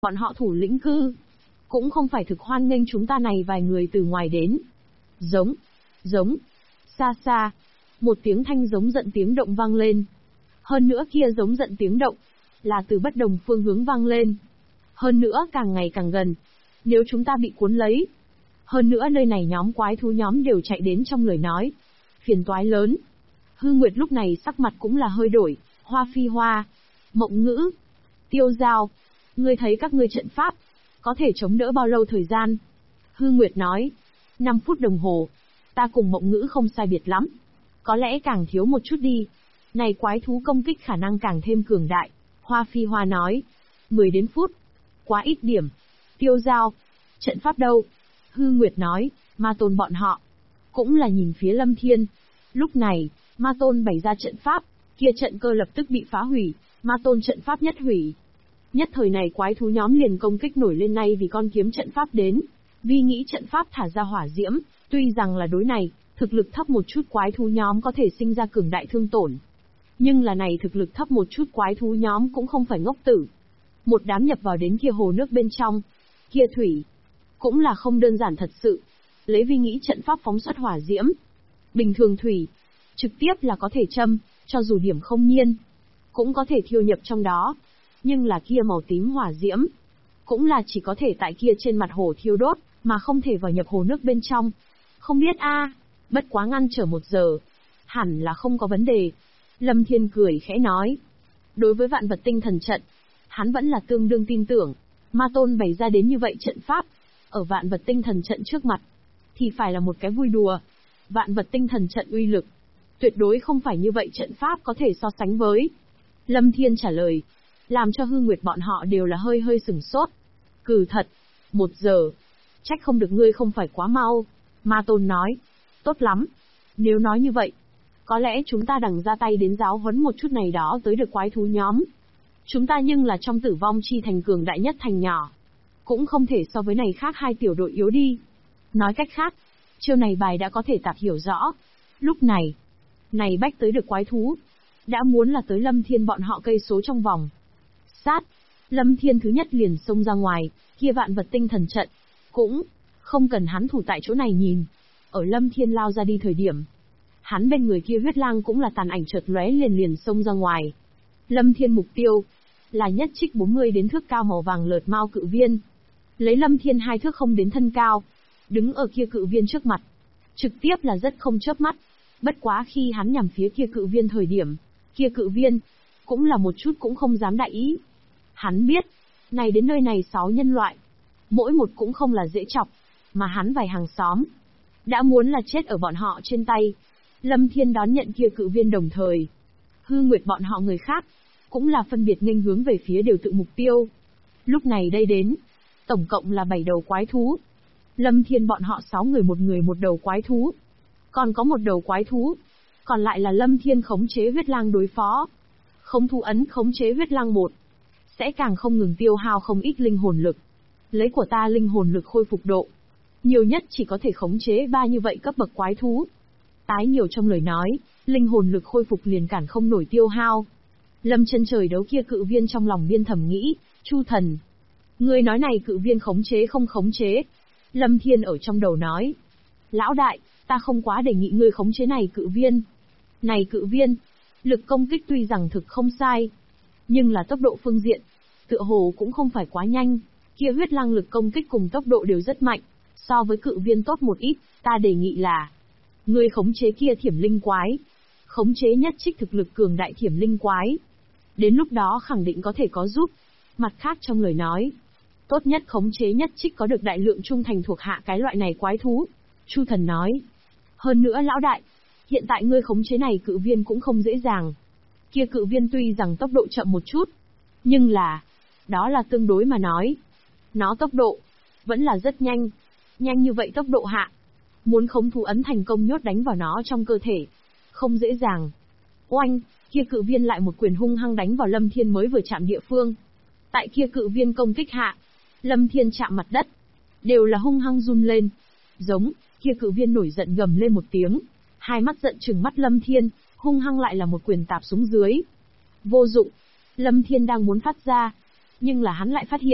Bọn họ thủ lĩnh cư, cũng không phải thực hoan nghênh chúng ta này vài người từ ngoài đến. Giống, giống, xa xa, một tiếng thanh giống giận tiếng động vang lên. Hơn nữa kia giống giận tiếng động, là từ bất đồng phương hướng vang lên. Hơn nữa càng ngày càng gần. Nếu chúng ta bị cuốn lấy. Hơn nữa nơi này nhóm quái thú nhóm đều chạy đến trong lời nói. Phiền toái lớn. Hư Nguyệt lúc này sắc mặt cũng là hơi đổi. Hoa Phi Hoa, Mộng Ngữ, Tiêu Giao, ngươi thấy các ngươi trận pháp, có thể chống đỡ bao lâu thời gian? Hư Nguyệt nói, 5 phút đồng hồ. Ta cùng Mộng Ngữ không sai biệt lắm. Có lẽ càng thiếu một chút đi. Này quái thú công kích khả năng càng thêm cường đại. Hoa Phi Hoa nói, 10 đến phút. Quá ít điểm. Tiêu Giao, trận pháp đâu? Hư Nguyệt nói, Ma Tôn bọn họ. Cũng là nhìn phía Lâm Thiên. Lúc này, Ma Tôn bày ra trận pháp, kia trận cơ lập tức bị phá hủy, Ma Tôn trận pháp nhất hủy. Nhất thời này quái thú nhóm liền công kích nổi lên nay vì con kiếm trận pháp đến. Vì nghĩ trận pháp thả ra hỏa diễm, tuy rằng là đối này, thực lực thấp một chút quái thú nhóm có thể sinh ra cường đại thương tổn. Nhưng là này thực lực thấp một chút quái thú nhóm cũng không phải ngốc tử. Một đám nhập vào đến kia hồ nước bên trong. Kia thủy, cũng là không đơn giản thật sự. Lấy vi nghĩ trận pháp phóng xuất hỏa diễm. Bình thường thủy, trực tiếp là có thể châm, cho dù điểm không nhiên, cũng có thể thiêu nhập trong đó. Nhưng là kia màu tím hỏa diễm, cũng là chỉ có thể tại kia trên mặt hồ thiêu đốt, mà không thể vào nhập hồ nước bên trong. Không biết bất quá ngăn trở 1 giờ, hẳn là không có vấn đề. Lâm Thiên cười khẽ nói. Đối với vạn vật tinh thần trận, hắn vẫn là tương đương tin tưởng. Ma Tôn bày ra đến như vậy trận pháp, ở vạn vật tinh thần trận trước mặt, thì phải là một cái vui đùa. Vạn vật tinh thần trận uy lực, tuyệt đối không phải như vậy trận pháp có thể so sánh với. Lâm Thiên trả lời, làm cho Hư Nguyệt bọn họ đều là hơi hơi sửng sốt. Cừ thật, 1 giờ, trách không được ngươi không phải quá mau. Ma Tôn nói, tốt lắm, nếu nói như vậy, có lẽ chúng ta đằng ra tay đến giáo huấn một chút này đó tới được quái thú nhóm. Chúng ta nhưng là trong tử vong chi thành cường đại nhất thành nhỏ, cũng không thể so với này khác 2 tiểu đội yếu đi. Nói cách khác, chiêu này bài đã có thể tạp hiểu rõ. Lúc này, bách tới được quái thú, đã muốn là tới Lâm Thiên bọn họ cây số trong vòng. Sát, Lâm Thiên thứ nhất liền xông ra ngoài, kia vạn vật tinh thần trận, cũng không cần hắn thủ tại chỗ này nhìn. Ở Lâm Thiên lao ra đi thời điểm, hắn bên người kia huyết lang cũng là tàn ảnh chợt lóe liền xông ra ngoài. Lâm Thiên mục tiêu là nhất trích 40 đến thước cao màu vàng lợt mao cự viên. Lấy Lâm Thiên 2 thước không đến thân cao, đứng ở kia cự viên trước mặt, trực tiếp là rất không chớp mắt. Bất quá khi hắn nhằm phía kia cự viên thời điểm, kia cự viên cũng là một chút cũng không dám đại ý. Hắn biết, này đến nơi này 6 nhân loại, mỗi một cũng không là dễ chọc, mà hắn vài hàng xóm đã muốn là chết ở bọn họ trên tay. Lâm Thiên đón nhận kia cự viên đồng thời, Hư Nguyệt bọn họ người khác cũng là phân biệt nghênh hướng về phía đều tự mục tiêu. Lúc này đây đến, tổng cộng là 7 đầu quái thú. Lâm Thiên bọn họ 6 người một đầu quái thú. Còn có một đầu quái thú, còn lại là Lâm Thiên khống chế huyết lang đối phó. Không thu ấn khống chế huyết lang 1, sẽ càng không ngừng tiêu hao không ít linh hồn lực. Lấy của ta linh hồn lực khôi phục độ, nhiều nhất chỉ có thể khống chế 3 như vậy cấp bậc quái thú. Tái nhiều trong lời nói, linh hồn lực khôi phục liền cản không nổi tiêu hao. Lâm Chân Trời đấu kia cự viên trong lòng biên thầm nghĩ, Chu thần, ngươi nói này cự viên khống chế không khống chế? Lâm Thiên ở trong đầu nói, lão đại, ta không quá đề nghị ngươi khống chế này cự viên. Này cự viên, lực công kích tuy rằng thực không sai, nhưng là tốc độ phương diện, tựa hồ cũng không phải quá nhanh. Kia huyết lang lực công kích cùng tốc độ đều rất mạnh, so với cự viên tốt một ít. Ta đề nghị là, ngươi khống chế kia thiểm linh quái, khống chế nhất trích thực lực cường đại thiểm linh quái. Đến lúc đó khẳng định có thể có giúp. Mặt khác trong lời nói, tốt nhất khống chế nhất trích có được đại lượng trung thành thuộc hạ cái loại này quái thú. Chu thần nói, hơn nữa lão đại, hiện tại ngươi khống chế này cự viên cũng không dễ dàng. Kia cự viên tuy rằng tốc độ chậm một chút, nhưng là, đó là tương đối mà nói. Nó tốc độ, vẫn là rất nhanh. Nhanh như vậy tốc độ hạ, muốn khống thú ấn thành công nhốt đánh vào nó trong cơ thể, không dễ dàng. Oanh, kia cự viên lại một quyền hung hăng đánh vào Lâm Thiên mới vừa chạm địa phương. Tại kia cự viên công kích hạ, Lâm Thiên chạm mặt đất, đều là hung hăng run lên. Giống, kia cự viên nổi giận gầm lên một tiếng, hai mắt giận trừng mắt Lâm Thiên, hung hăng lại là một quyền tạp xuống dưới. Vô dụng, Lâm Thiên đang muốn phát ra, nhưng là hắn lại phát hiện,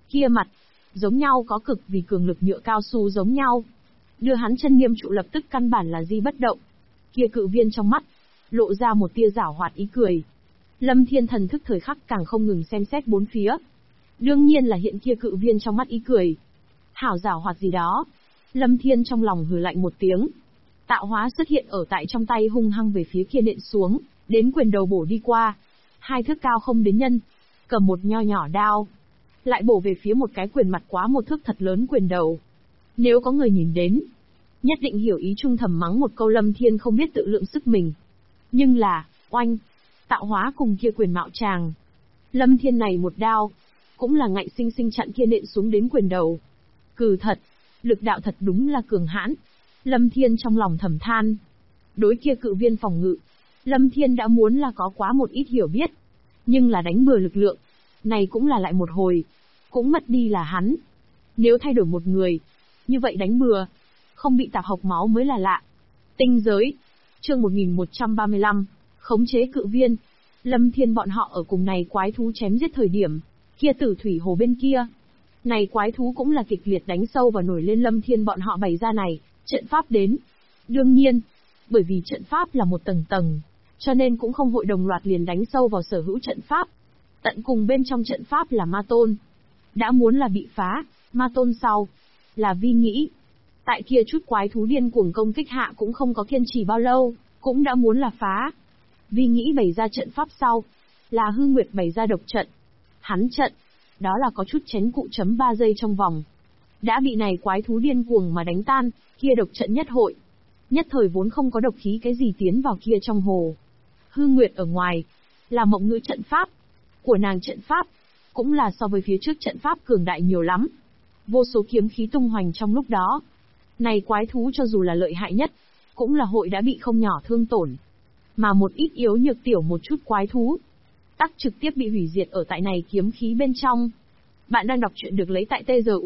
Kia mặt, giống nhau có cực vì cường lực nhựa cao su giống nhau. Đưa hắn chân nghiêm trụ lập tức căn bản là di bất động. Kia cự viên trong mắt, lộ ra một tia giảo hoạt ý cười. Lâm Thiên thần thức thời khắc càng không ngừng xem xét bốn phía. Đương nhiên là hiện kia cự viên trong mắt ý cười. Hảo giảo hoạt gì đó. Lâm Thiên trong lòng hừ lạnh một tiếng. Tạo hóa xuất hiện ở tại trong tay hung hăng về phía kia nện xuống, đến quyền đầu bổ đi qua. 2 thước cao không đến nhân, cầm một nho nhỏ đao. Lại bổ về phía một cái quyền mặt quá 1 thước thật lớn quyền đầu. Nếu có người nhìn đến, nhất định hiểu ý trung thầm mắng một câu Lâm Thiên không biết tự lượng sức mình. Nhưng là, oanh, tạo hóa cùng kia quyền mạo tràng. Lâm Thiên này một đao, cũng là ngạnh sinh sinh chặn kia nện xuống đến quyền đầu. Cừ thật, lực đạo thật đúng là cường hãn. Lâm Thiên trong lòng thầm than. Đối kia cự viên phòng ngự, Lâm Thiên đã muốn là có quá một ít hiểu biết. Nhưng là đánh bừa lực lượng, này cũng là lại một hồi. Cũng mất đi là hắn. Nếu thay đổi một người, như vậy đánh bừa, không bị tạp hộc máu mới là lạ. Tinh giới, chương 1135, khống chế cự viên. Lâm Thiên bọn họ ở cùng này quái thú chém giết thời điểm, kia tử thủy hồ bên kia. Này quái thú cũng là kịch liệt đánh sâu và nổi lên Lâm Thiên bọn họ bày ra này, trận pháp đến. Đương nhiên, bởi vì trận pháp là một tầng tầng, cho nên cũng không hội đồng loạt liền đánh sâu vào sở hữu trận pháp. Tận cùng bên trong trận pháp là ma tôn. Đã muốn là bị phá, ma tôn sau, là vi nghĩ. Tại kia chút quái thú điên cuồng công kích hạ cũng không có kiên trì bao lâu, cũng đã muốn là phá. Vi nghĩ bày ra trận pháp sau, là Hư Nguyệt bày ra độc trận. Hắn trận, đó là có chút chén cụ chấm 3 giây trong vòng. Đã bị này quái thú điên cuồng mà đánh tan, kia độc trận nhất hội. Nhất thời vốn không có độc khí cái gì tiến vào kia trong hồ. Hư Nguyệt ở ngoài, là mộng ngữ trận pháp. Của nàng trận pháp, cũng là so với phía trước trận pháp cường đại nhiều lắm. Vô số kiếm khí tung hoành trong lúc đó. Này quái thú cho dù là lợi hại nhất, cũng là hội đã bị không nhỏ thương tổn. Mà một ít yếu nhược tiểu một chút quái thú, tắc trực tiếp bị hủy diệt ở tại này kiếm khí bên trong. Bạn đang đọc truyện được lấy tại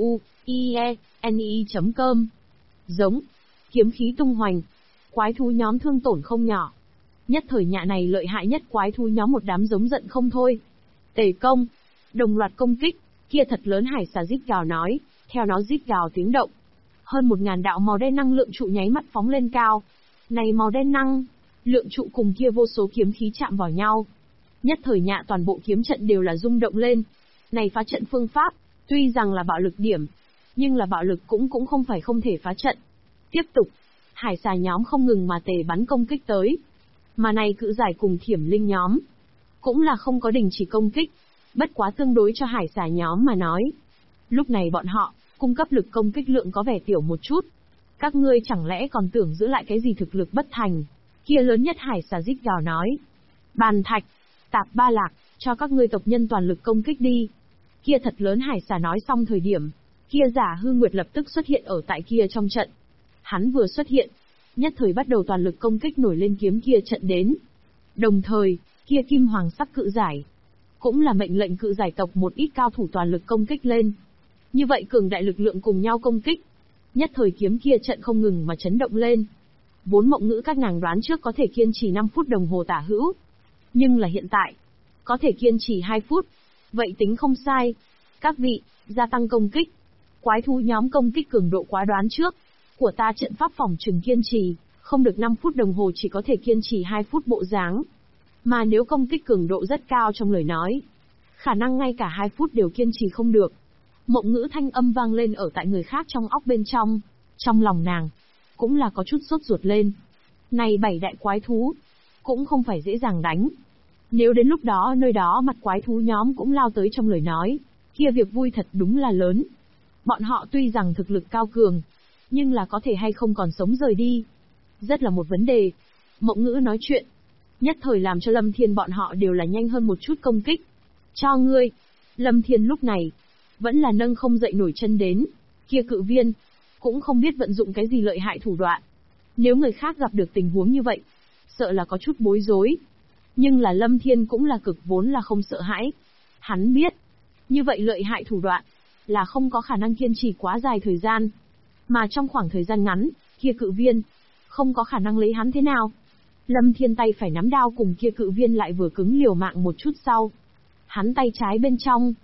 tzu.ieni.com. Giống, kiếm khí tung hoành, quái thú nhóm thương tổn không nhỏ. Nhất thời nhạ này lợi hại nhất quái thú nhóm một đám giống giận không thôi. Tề công, đồng loạt công kích, kia thật lớn hải xà rít gào nói, theo nó rít gào tiếng động. Hơn 1000 đạo màu đen năng lượng trụ nháy mắt phóng lên cao. Này màu đen năng lượng trụ cùng kia vô số kiếm khí chạm vào nhau. Nhất thời nhạ toàn bộ kiếm trận đều là rung động lên. Này phá trận phương pháp, tuy rằng là bạo lực điểm, nhưng là bạo lực cũng không phải không thể phá trận. Tiếp tục, hải xà nhóm không ngừng mà tề bắn công kích tới. Mà này cự giải cùng thiểm linh nhóm, cũng là không có đình chỉ công kích, bất quá tương đối cho hải xà nhóm mà nói. Lúc này bọn họ, cung cấp lực công kích lượng có vẻ tiểu một chút. Các ngươi chẳng lẽ còn tưởng giữ lại cái gì thực lực bất thành. Kia lớn nhất hải xà rít gào nói. Bàn thạch, tạp ba lạc, cho các ngươi tộc nhân toàn lực công kích đi. Kia thật lớn hải xà nói xong thời điểm, kia giả Hư Nguyệt lập tức xuất hiện ở tại kia trong trận. Hắn vừa xuất hiện, nhất thời bắt đầu toàn lực công kích nổi lên kiếm kia trận đến. Đồng thời, kia kim hoàng sắc cự giải, cũng là mệnh lệnh cự giải tộc một ít cao thủ toàn lực công kích lên. Như vậy cường đại lực lượng cùng nhau công kích. Nhất thời kiếm kia trận không ngừng mà chấn động lên. Vốn mộng ngữ các nàng đoán trước có thể kiên trì 5 phút đồng hồ tả hữu. Nhưng là hiện tại, có thể kiên trì 2 phút. Vậy tính không sai. Các vị, gia tăng công kích. Quái thú nhóm công kích cường độ quá đoán trước. Của ta trận pháp phòng trừng kiên trì, không được 5 phút đồng hồ chỉ có thể kiên trì 2 phút bộ dáng. Mà nếu công kích cường độ rất cao trong lời nói, khả năng ngay cả 2 phút đều kiên trì không được. Mộng ngữ thanh âm vang lên ở tại người khác trong óc bên trong. Trong lòng nàng, cũng là có chút sốt ruột lên. Này 7 đại quái thú, cũng không phải dễ dàng đánh. Nếu đến lúc đó nơi đó mặt quái thú nhóm cũng lao tới trong lời nói, kia việc vui thật đúng là lớn. Bọn họ tuy rằng thực lực cao cường, nhưng là có thể hay không còn sống rời đi. Rất là một vấn đề. Mộng ngữ nói chuyện, nhất thời làm cho Lâm Thiên bọn họ đều là nhanh hơn một chút công kích. Cho ngươi. Lâm Thiên lúc này, vẫn là nâng không dậy nổi chân đến. Kia cự viên, cũng không biết vận dụng cái gì lợi hại thủ đoạn. Nếu người khác gặp được tình huống như vậy, sợ là có chút bối rối. Nhưng là Lâm Thiên cũng là cực vốn là không sợ hãi. Hắn biết, như vậy lợi hại thủ đoạn, là không có khả năng kiên trì quá dài thời gian. Mà trong khoảng thời gian ngắn, kia cự viên, không có khả năng lấy hắn thế nào. Lâm Thiên tay phải nắm đao cùng kia cự viên lại vừa cứng liều mạng một chút sau. Hắn tay trái bên trong,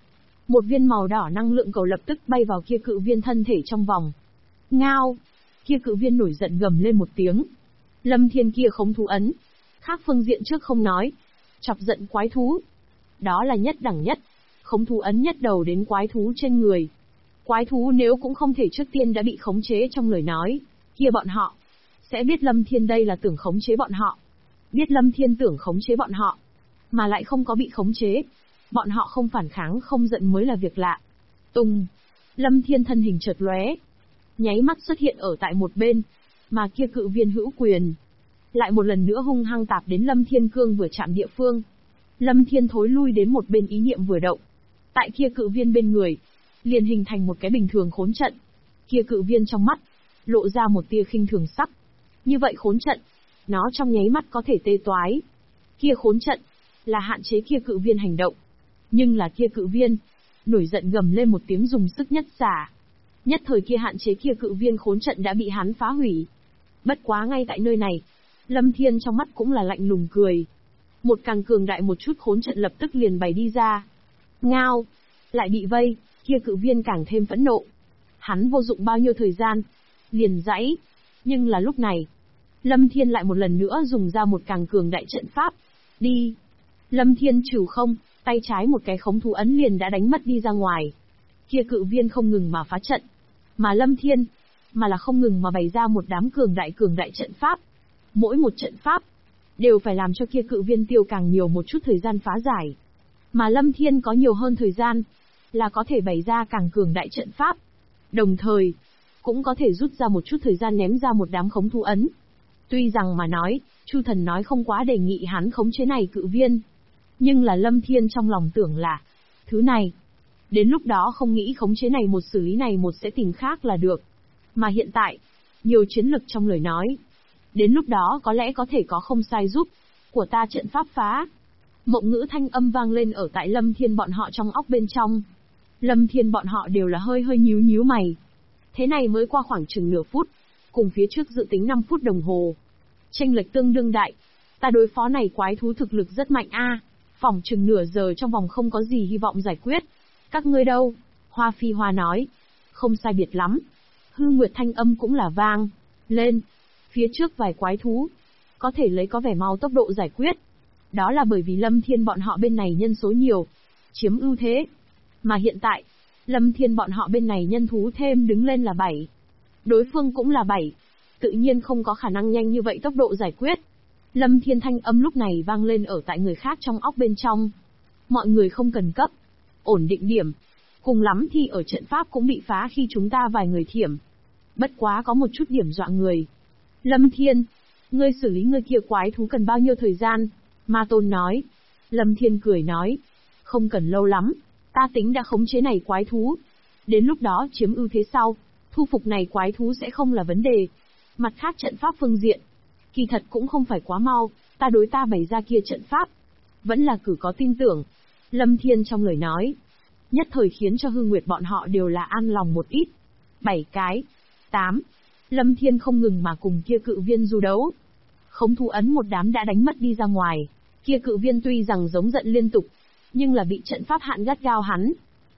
Một viên màu đỏ năng lượng cầu lập tức bay vào kia cự viên thân thể trong vòng. Ngao! Kia cự viên nổi giận gầm lên một tiếng. Lâm Thiên kia khống thú ấn. Khác phương diện trước không nói. Chọc giận quái thú. Đó là nhất đẳng nhất. Khống thú ấn nhất đầu đến quái thú trên người. Quái thú nếu cũng không thể trước tiên đã bị khống chế trong lời nói, kia bọn họ sẽ biết Lâm Thiên đây là tưởng khống chế bọn họ. Biết Lâm Thiên tưởng khống chế bọn họ, mà lại không có bị khống chế. Bọn họ không phản kháng không giận mới là việc lạ. Tùng! Lâm Thiên thân hình chợt lóe, nháy mắt xuất hiện ở tại một bên, mà kia cự viên hữu quyền lại một lần nữa hung hăng tạp đến Lâm Thiên cương vừa chạm địa phương. Lâm Thiên thối lui đến một bên, ý niệm vừa động, tại kia cự viên bên người liền hình thành một cái bình thường khốn trận. Kia cự viên trong mắt lộ ra một tia khinh thường sắc. Như vậy khốn trận, nó trong nháy mắt có thể tê toái. Kia khốn trận là hạn chế kia cự viên hành động, nhưng là kia cự viên nổi giận gầm lên một tiếng, dùng sức nhất xả. Nhất thời kia hạn chế kia cự viên khốn trận đã bị hắn phá hủy. Bất quá ngay tại nơi này, Lâm Thiên trong mắt cũng là lạnh lùng cười. Một càng cường đại một chút khốn trận lập tức liền bày đi ra. Ngao! Lại bị vây, kia cự viên càng thêm phẫn nộ. Hắn vô dụng bao nhiêu thời gian, liền giãy. Nhưng là lúc này, Lâm Thiên lại một lần nữa dùng ra một càng cường đại trận pháp. Đi! Lâm Thiên trừ không, tay trái một cái khống thú ấn liền đã đánh mất đi ra ngoài. Kia cự viên không ngừng mà phá trận, mà Lâm Thiên mà là không ngừng mà bày ra một đám cường đại trận pháp. Mỗi một trận pháp đều phải làm cho kia cự viên tiêu càng nhiều một chút thời gian phá giải. Mà Lâm Thiên có nhiều hơn thời gian, là có thể bày ra càng cường đại trận pháp. Đồng thời, cũng có thể rút ra một chút thời gian ném ra một đám khống thú ấn. Tuy rằng mà nói, Chu Thần nói không quá đề nghị hắn khống chế này cự viên. Nhưng là Lâm Thiên trong lòng tưởng là, thứ này, đến lúc đó không nghĩ khống chế này một xử lý này một sẽ tìm khác là được. Mà hiện tại, nhiều chiến lực trong lời nói. Đến lúc đó có lẽ có thể có không sai giúp của ta trận pháp phá. Mộng ngữ thanh âm vang lên ở tại Lâm Thiên bọn họ trong óc bên trong. Lâm Thiên bọn họ đều là hơi nhíu mày. Thế này mới qua khoảng chừng nửa phút, cùng phía trước dự tính 5 phút đồng hồ. Chênh lệch tương đương đại. Ta đối phó này quái thú thực lực rất mạnh a, phỏng chừng nửa giờ trong vòng không có gì hy vọng giải quyết. Các ngươi đâu? Hoa Phi Hoa nói. Không sai biệt lắm. Hư Nguyệt thanh âm cũng là vang lên. Phía trước vài quái thú có thể lấy có vẻ mau tốc độ giải quyết. Đó là bởi vì Lâm Thiên bọn họ bên này nhân số nhiều, chiếm ưu thế. Mà hiện tại, Lâm Thiên bọn họ bên này nhân thú thêm đứng lên là 7. Đối phương cũng là 7. Tự nhiên không có khả năng nhanh như vậy tốc độ giải quyết. Lâm Thiên thanh âm lúc này vang lên ở tại người khác trong óc bên trong. Mọi người không cần cấp. Ổn định điểm. Cùng lắm thì ở trận pháp cũng bị phá khi chúng ta vài người thiểm. Bất quá có một chút điểm dọa người. Lâm Thiên, ngươi xử lý người kia quái thú cần bao nhiêu thời gian? Ma Tôn nói. Lâm Thiên cười nói. Không cần lâu lắm. Ta tính đã khống chế này quái thú. Đến lúc đó chiếm ưu thế sau, thu phục này quái thú sẽ không là vấn đề. Mặt khác trận pháp phương diện, kỳ thật cũng không phải quá mau, ta đối ta bày ra kia trận pháp. Vẫn là cử có tin tưởng. Lâm Thiên trong lời nói, nhất thời khiến cho Hư Nguyệt bọn họ đều là an lòng một ít. 7 cái. 8. Lâm Thiên không ngừng mà cùng kia cự viên du đấu. Khống thú ấn một đám đã đánh mất đi ra ngoài. Kia cự viên tuy rằng giống giận liên tục, nhưng là bị trận pháp hạn gắt gao hắn.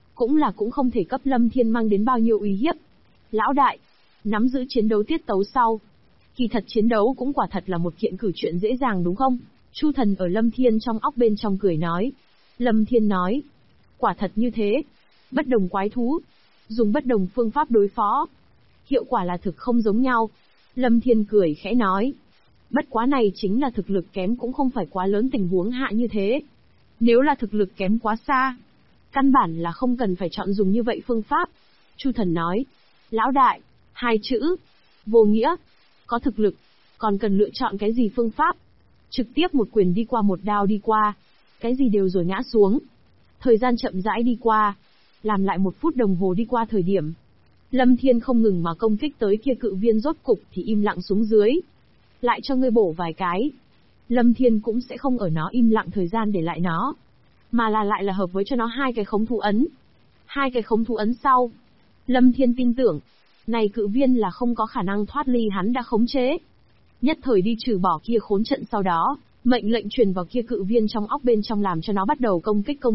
Cũng không thể cấp Lâm Thiên mang đến bao nhiêu uy hiếp. Lão đại, nắm giữ chiến đấu tiết tấu sau. Kỳ thật chiến đấu cũng quả thật là một kiện cử chuyện dễ dàng đúng không? Chu Thần ở Lâm Thiên trong óc bên trong cười nói. Lâm Thiên nói. Quả thật như thế. Bất đồng quái thú, dùng bất đồng phương pháp đối phó. Hiệu quả là thực không giống nhau. Lâm Thiên cười khẽ nói. Bất quá này chính là thực lực kém cũng không phải quá lớn tình huống hạ như thế. Nếu là thực lực kém quá xa, căn bản là không cần phải chọn dùng như vậy phương pháp. Chu Thần nói. Lão đại, 2 chữ. Vô nghĩa. Có thực lực, còn cần lựa chọn cái gì phương pháp? Trực tiếp một quyền đi qua một đao đi qua. Cái gì đều rồi ngã xuống. Thời gian chậm rãi đi qua. Làm lại 1 phút đồng hồ đi qua thời điểm. Lâm Thiên không ngừng mà công kích tới kia cự viên rốt cục thì im lặng xuống dưới. Lại cho ngươi bổ vài cái. Lâm Thiên cũng sẽ không ở nó im lặng thời gian để lại nó. Mà là lại là hợp với cho nó 2 cái khống thú ấn. 2 cái khống thú ấn sau. Lâm Thiên tin tưởng, này cự viên là không có khả năng thoát ly hắn đã khống chế. Nhất thời đi trừ bỏ kia khốn trận sau đó, mệnh lệnh truyền vào kia cự viên trong óc bên trong làm cho nó bắt đầu công kích.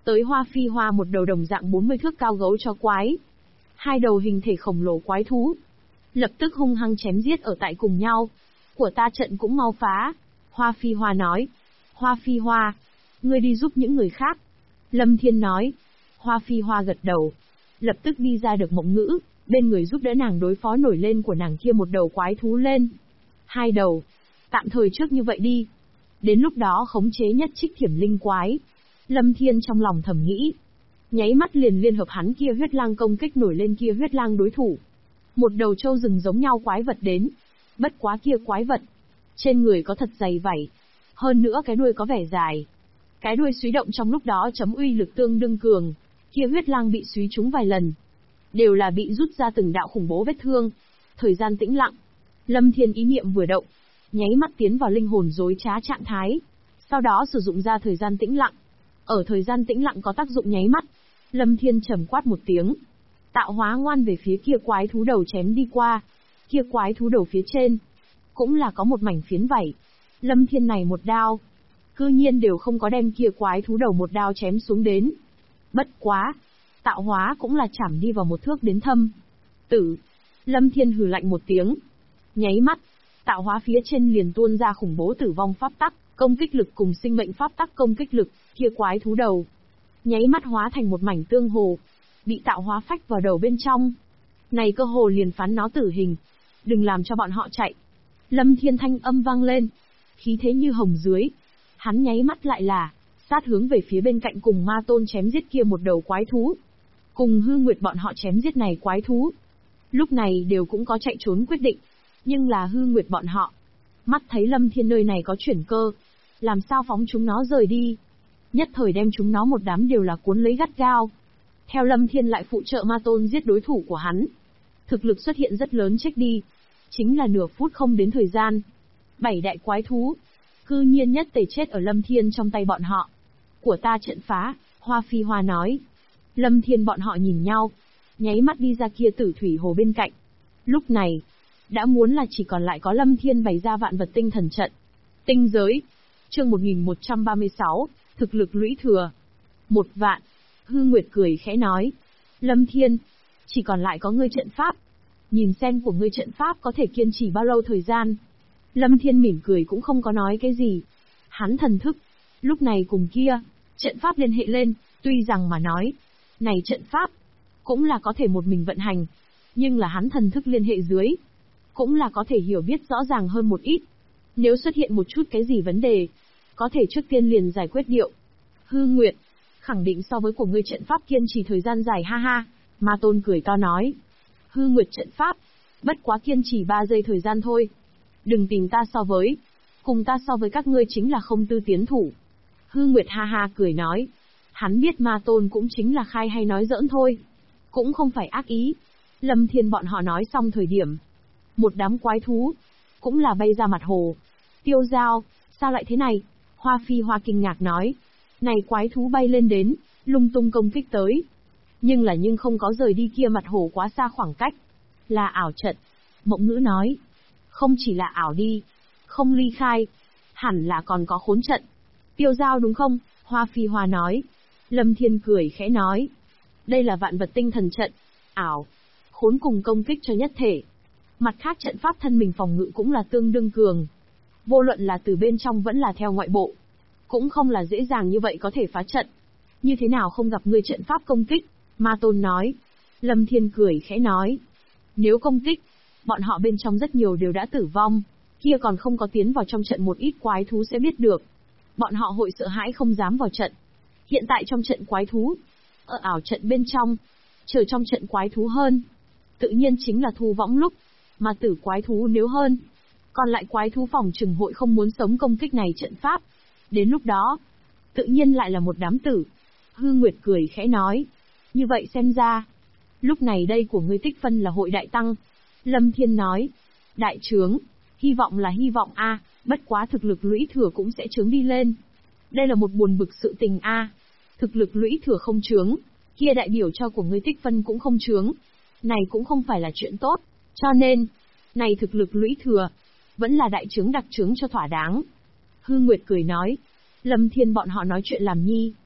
Tới Hoa Phi Hoa một đầu đồng dạng 40 thước cao gấu cho quái. Hai đầu hình thể khổng lồ quái thú. Lập tức hung hăng chém giết ở tại cùng nhau. Của ta trận cũng mau phá. Hoa Phi Hoa nói. Hoa Phi Hoa, ngươi đi giúp những người khác. Lâm Thiên nói. Hoa Phi Hoa gật đầu. Lập tức đi ra được Mộng Ngữ, bên người giúp đỡ nàng đối phó nổi lên của nàng kia một đầu quái thú lên. Hai đầu. Tạm thời trước như vậy đi. Đến lúc đó khống chế nhất trích thiểm linh quái. Lâm Thiên trong lòng thầm nghĩ. Nháy mắt liền liên hợp hắn kia huyết lang công kích nổi lên kia huyết lang đối thủ. Một đầu trâu rừng giống nhau quái vật đến. Bất quá kia quái vật. Trên người có thật dày vảy. Hơn nữa cái đuôi có vẻ dài. Cái đuôi xúy động trong lúc đó chấm uy lực tương đương cường. Kia huyết lang bị xúy trúng vài lần. Đều là bị rút ra từng đạo khủng bố vết thương. Thời gian tĩnh lặng. Lâm Thiên ý niệm vừa động. Nháy mắt tiến vào linh hồn dối trá trạng thái. Sau đó sử dụng ra thời gian tĩnh lặng. Ở thời gian tĩnh lặng có tác dụng nháy mắt. Lâm Thiên trầm quát một tiếng. Tạo hóa ngoan về phía kia quái thú đầu chém đi qua. Kia quái thú đầu phía trên. Cũng là có một mảnh phiến vảy. Lâm Thiên này một đao. Cư nhiên đều không có đem kia quái thú đầu một đao chém xuống đến. Bất quá. Tạo hóa cũng là chảm đi vào một thước đến thâm. Tử. Lâm Thiên hừ lạnh một tiếng. Nháy mắt. Tạo hóa phía trên liền tuôn ra khủng bố tử vong pháp tắc, công kích lực cùng sinh mệnh pháp tắc công kích lực, kia quái thú đầu. Nháy mắt hóa thành một mảnh tương hồ. Bị tạo hóa phách vào đầu bên trong. Này cơ hồ liền phán nó tử hình. Đừng làm cho bọn họ chạy. Lâm Thiên thanh âm vang lên. Khí thế như hồng dưới. Hắn nháy mắt lại là, sát hướng về phía bên cạnh cùng ma tôn chém giết kia một đầu quái thú. Cùng Hư Nguyệt bọn họ chém giết này quái thú. Lúc này đều cũng có chạy trốn quyết định. Nhưng là Hư Nguyệt bọn họ. Mắt thấy Lâm Thiên nơi này có chuyển cơ. Làm sao phóng chúng nó rời đi. Nhất thời đem chúng nó một đám đều là cuốn lấy gắt gao. Theo Lâm Thiên lại phụ trợ ma tôn giết đối thủ của hắn. Thực lực xuất hiện rất lớn chết đi. Chính là nửa phút không đến thời gian. 7 đại quái thú. Cư nhiên nhất tề chết ở Lâm Thiên trong tay bọn họ. Của ta trận phá, Hoa Phi Hoa nói. Lâm Thiên bọn họ nhìn nhau. Nháy mắt đi ra kia Tử Thủy Hồ bên cạnh. Lúc này, đã muốn là chỉ còn lại có Lâm Thiên bày ra vạn vật tinh thần trận. Tinh giới. Chương 1136, thực lực lũy thừa. 1 vạn. Hư Nguyệt cười khẽ nói. Lâm Thiên, chỉ còn lại có ngươi trận pháp. Nhìn xem của ngươi trận pháp có thể kiên trì bao lâu thời gian. Lâm Thiên mỉm cười cũng không có nói cái gì. Hắn thần thức. Lúc này cùng kia, trận pháp liên hệ lên, tuy rằng mà nói. Này trận pháp, cũng là có thể một mình vận hành. Nhưng là hắn thần thức liên hệ dưới. Cũng là có thể hiểu biết rõ ràng hơn một ít. Nếu xuất hiện một chút cái gì vấn đề, có thể trước tiên liền giải quyết điệu. Hư Nguyệt, khẳng định so với của ngươi trận pháp kiên trì thời gian dài ha ha. Ma Tôn cười to nói. Hư Nguyệt trận pháp, bất quá kiên trì 3 giây thời gian thôi. Đừng tìm ta so với. Cùng ta so với các ngươi chính là không tư tiến thủ. Hư Nguyệt ha ha cười nói. Hắn biết Ma Tôn cũng chính là khai hay nói giỡn thôi. Cũng không phải ác ý. Lâm Thiên bọn họ nói xong thời điểm. Một đám quái thú. Cũng là bay ra mặt hồ. Tiêu Giao, sao lại thế này? Hoa Phi Hoa kinh ngạc nói. Này quái thú bay lên đến, lung tung công kích tới. Nhưng không có rời đi kia mặt hồ quá xa khoảng cách. Là ảo trận. Mộng Ngữ nói. Không chỉ là ảo đi. Không ly khai. Hẳn là còn có khốn trận. Tiêu Giao đúng không? Hoa Phi Hoa nói. Lâm Thiên cười khẽ nói. Đây là vạn vật tinh thần trận. Ảo. Khốn cùng công kích cho nhất thể. Mặt khác trận pháp thân mình phòng ngự cũng là tương đương cường. Vô luận là từ bên trong vẫn là theo ngoại bộ. Cũng không là dễ dàng như vậy có thể phá trận. Như thế nào không gặp ngươi trận pháp công kích? Ma Tôn nói. Lâm Thiên cười khẽ nói. Nếu công kích, bọn họ bên trong rất nhiều đều đã tử vong. Kia còn không có tiến vào trong trận một ít quái thú sẽ biết được. Bọn họ hội sợ hãi không dám vào trận. Hiện tại trong trận quái thú, ở ảo trận bên trong, chờ trong trận quái thú hơn. Tự nhiên chính là thu võng lúc, mà tử quái thú nếu hơn. Còn lại quái thú phòng trừng hội không muốn sống công kích này trận pháp. Đến lúc đó, tự nhiên lại là một đám tử. Hư Nguyệt cười khẽ nói. Như vậy xem ra, lúc này đây của ngươi tích phân là hội đại tăng. Lâm Thiên nói. Đại trướng, hy vọng là hy vọng a, bất quá thực lực lũy thừa cũng sẽ trướng đi lên. Đây là một buồn bực sự tình a. Thực lực lũy thừa không trướng, kia đại biểu cho của ngươi tích phân cũng không trướng. Này cũng không phải là chuyện tốt, cho nên, này thực lực lũy thừa, vẫn là đại trướng đặc trướng cho thỏa đáng. Hư Nguyệt cười nói. Lâm Thiên bọn họ nói chuyện làm nhi.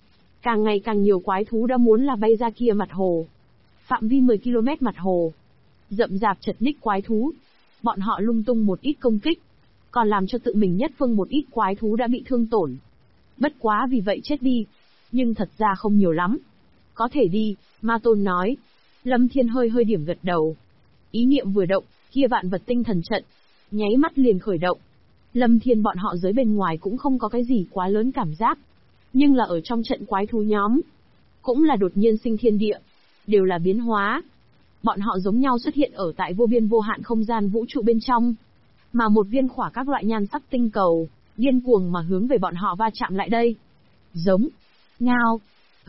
Càng ngày càng nhiều quái thú đã muốn là bay ra kia mặt hồ. Phạm vi 10 km mặt hồ. Rậm rạp chật ních quái thú. Bọn họ lung tung một ít công kích. Còn làm cho tự mình nhất phương một ít quái thú đã bị thương tổn. Bất quá vì vậy chết đi. Nhưng thật ra không nhiều lắm. Có thể đi, Ma Tôn nói. Lâm Thiên hơi hơi điểm gật đầu. Ý niệm vừa động, kia vạn vật tinh thần trận. Nháy mắt liền khởi động. Lâm Thiên bọn họ dưới bên ngoài cũng không có cái gì quá lớn cảm giác. Nhưng là ở trong trận quái thú nhóm. Cũng là đột nhiên sinh thiên địa. Đều là biến hóa. Bọn họ giống nhau xuất hiện ở tại vô biên vô hạn không gian vũ trụ bên trong. Mà một viên khỏa các loại nhan sắc tinh cầu, điên cuồng mà hướng về bọn họ va chạm lại đây. Giống, ngao,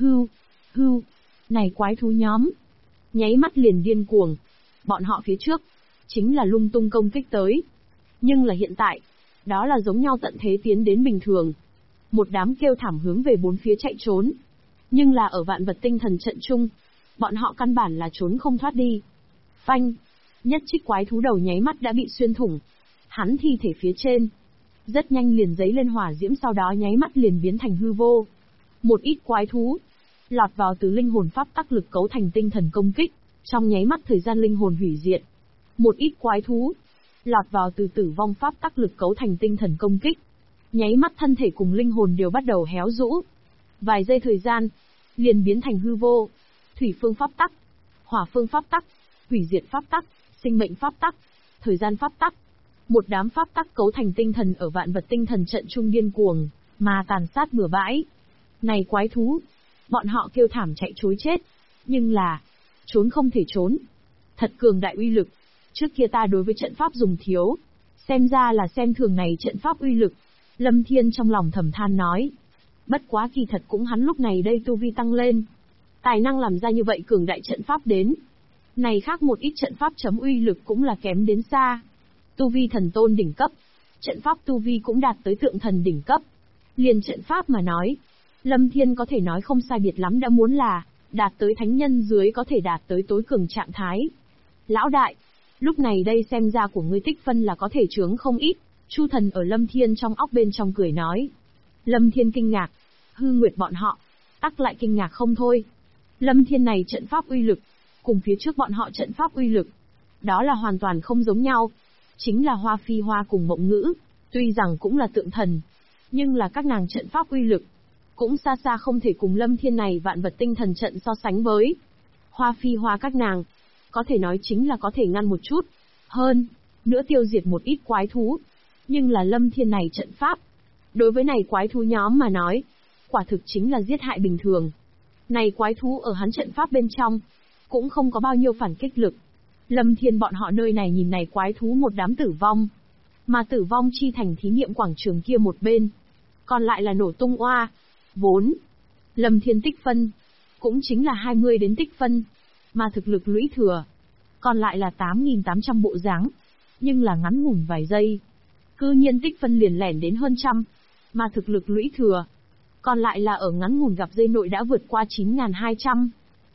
hưu, này quái thú nhóm. Nháy mắt liền điên cuồng. Bọn họ phía trước, chính là lung tung công kích tới. Nhưng là hiện tại, đó là giống nhau tận thế tiến đến bình thường. Một đám kêu thảm hướng về bốn phía chạy trốn. Nhưng là ở vạn vật tinh thần trận chung, bọn họ căn bản là trốn không thoát đi. Phanh, nhất trích quái thú đầu nháy mắt đã bị xuyên thủng. Hắn thi thể phía trên, rất nhanh liền giấy lên hỏa diễm, sau đó nháy mắt liền biến thành hư vô. Một ít quái thú, lọt vào từ linh hồn pháp tắc lực cấu thành tinh thần công kích, trong nháy mắt thời gian linh hồn hủy diệt. Một ít quái thú, lọt vào từ tử vong pháp tắc lực cấu thành tinh thần công kích, nháy mắt thân thể cùng linh hồn đều bắt đầu héo rũ. Vài giây thời gian, liền biến thành hư vô. Thủy phương pháp tắc, hỏa phương pháp tắc, hủy diệt pháp tắc, sinh mệnh pháp tắc, thời gian pháp tắc. Một đám pháp tắc cấu thành tinh thần ở vạn vật tinh thần trận trung điên cuồng, mà tàn sát bừa bãi. Này quái thú, bọn họ kêu thảm chạy trối chết, nhưng là, trốn không thể trốn. Thật cường đại uy lực, trước kia ta đối với trận pháp dùng thiếu, xem ra là xem thường này trận pháp uy lực. Lâm Thiên trong lòng thầm than nói. Bất quá kỳ thật cũng hắn lúc này đây tu vi tăng lên. Tài năng làm ra như vậy cường đại trận pháp đến. Này khác một ít trận pháp chấm uy lực cũng là kém đến xa. Tu vi thần tôn đỉnh cấp. Trận pháp tu vi cũng đạt tới tượng thần đỉnh cấp. Liền trận pháp mà nói. Lâm Thiên có thể nói không sai biệt lắm đã muốn là, đạt tới thánh nhân dưới có thể đạt tới tối cường trạng thái. Lão đại, lúc này đây xem ra của ngươi tích phân là có thể chướng không ít. Chu thần ở Lâm Thiên trong óc bên trong cười nói. Lâm Thiên kinh ngạc. Hư Nguyệt bọn họ, tắc lại kinh ngạc không thôi. Lâm Thiên này trận pháp uy lực, cùng phía trước bọn họ trận pháp uy lực, đó là hoàn toàn không giống nhau. Chính là Hoa Phi Hoa cùng Mộng Ngữ, tuy rằng cũng là tượng thần, nhưng là các nàng trận pháp uy lực, cũng xa xa không thể cùng Lâm Thiên này vạn vật tinh thần trận so sánh với. Hoa Phi Hoa các nàng, có thể nói chính là có thể ngăn một chút, hơn, nữa tiêu diệt một ít quái thú. Nhưng là Lâm Thiên này trận pháp, đối với này quái thú nhóm mà nói, quả thực chính là giết hại bình thường. Này quái thú ở hắn trận pháp bên trong, cũng không có bao nhiêu phản kích lực. Lâm Thiên bọn họ nơi này nhìn này quái thú một đám tử vong. Mà tử vong chi thành thí nghiệm quảng trường kia một bên. Còn lại là nổ tung oa. Vốn, Lâm Thiên tích phân, cũng chính là 20 đến tích phân. Mà thực lực lũy thừa, còn lại là 8.800 bộ dáng. Nhưng là ngắn ngủn vài giây, cư nhiên tích phân liền lẻn đến hơn trăm. Mà thực lực lũy thừa, còn lại là ở ngắn ngủn gặp dây nội đã vượt qua 9.200.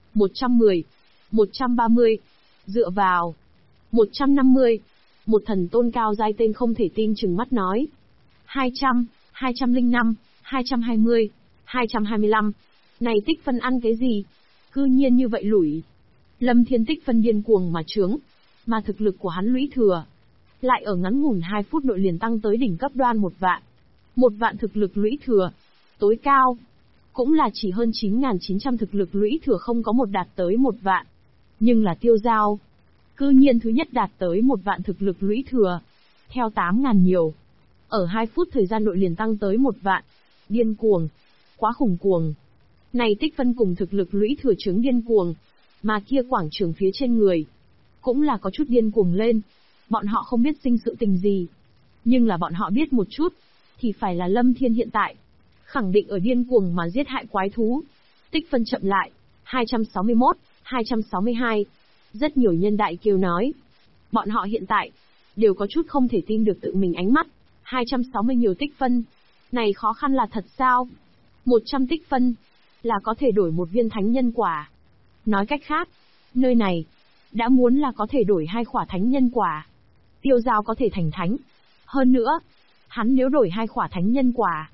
110, 130, dựa vào 150, một thần tôn cao giai tên không thể tin chừng mắt nói. 200, 205, 220, 225, này tích phân ăn cái gì? Cư nhiên như vậy lủi. Lâm Thiên tích phân điên cuồng mà trướng, mà thực lực của hắn lũy thừa, lại ở ngắn ngủn 2 phút nội liền tăng tới đỉnh cấp đoan 1 vạn. 1 vạn thực lực lũy thừa, tối cao, cũng là chỉ hơn 9.900 thực lực lũy thừa không có một đạt tới 1 vạn. Nhưng là Tiêu Giao, cư nhiên thứ nhất đạt tới 1 vạn thực lực lũy thừa, theo 8.000 nhiều. Ở 2 phút thời gian nội liền tăng tới 1 vạn. Điên cuồng, quá khủng cuồng. Này tích phân cùng thực lực lũy thừa chứng điên cuồng, mà kia quảng trường phía trên người, cũng là có chút điên cuồng lên. Bọn họ không biết sinh sự tình gì, nhưng là bọn họ biết một chút, thì phải là Lâm Thiên hiện tại, khẳng định ở điên cuồng mà giết hại quái thú. Tích phân chậm lại, 261, 262. Rất nhiều nhân đại kêu nói. Bọn họ hiện tại, đều có chút không thể tin được tự mình ánh mắt. 260 nhiều tích phân. Này khó khăn là thật sao? 100 tích phân, là có thể đổi một viên thánh nhân quả. Nói cách khác, nơi này, đã muốn là có thể đổi 2 khỏa thánh nhân quả. Tiêu Giao có thể thành thánh. Hơn nữa, hắn nếu đổi 2 khỏa thánh nhân quả,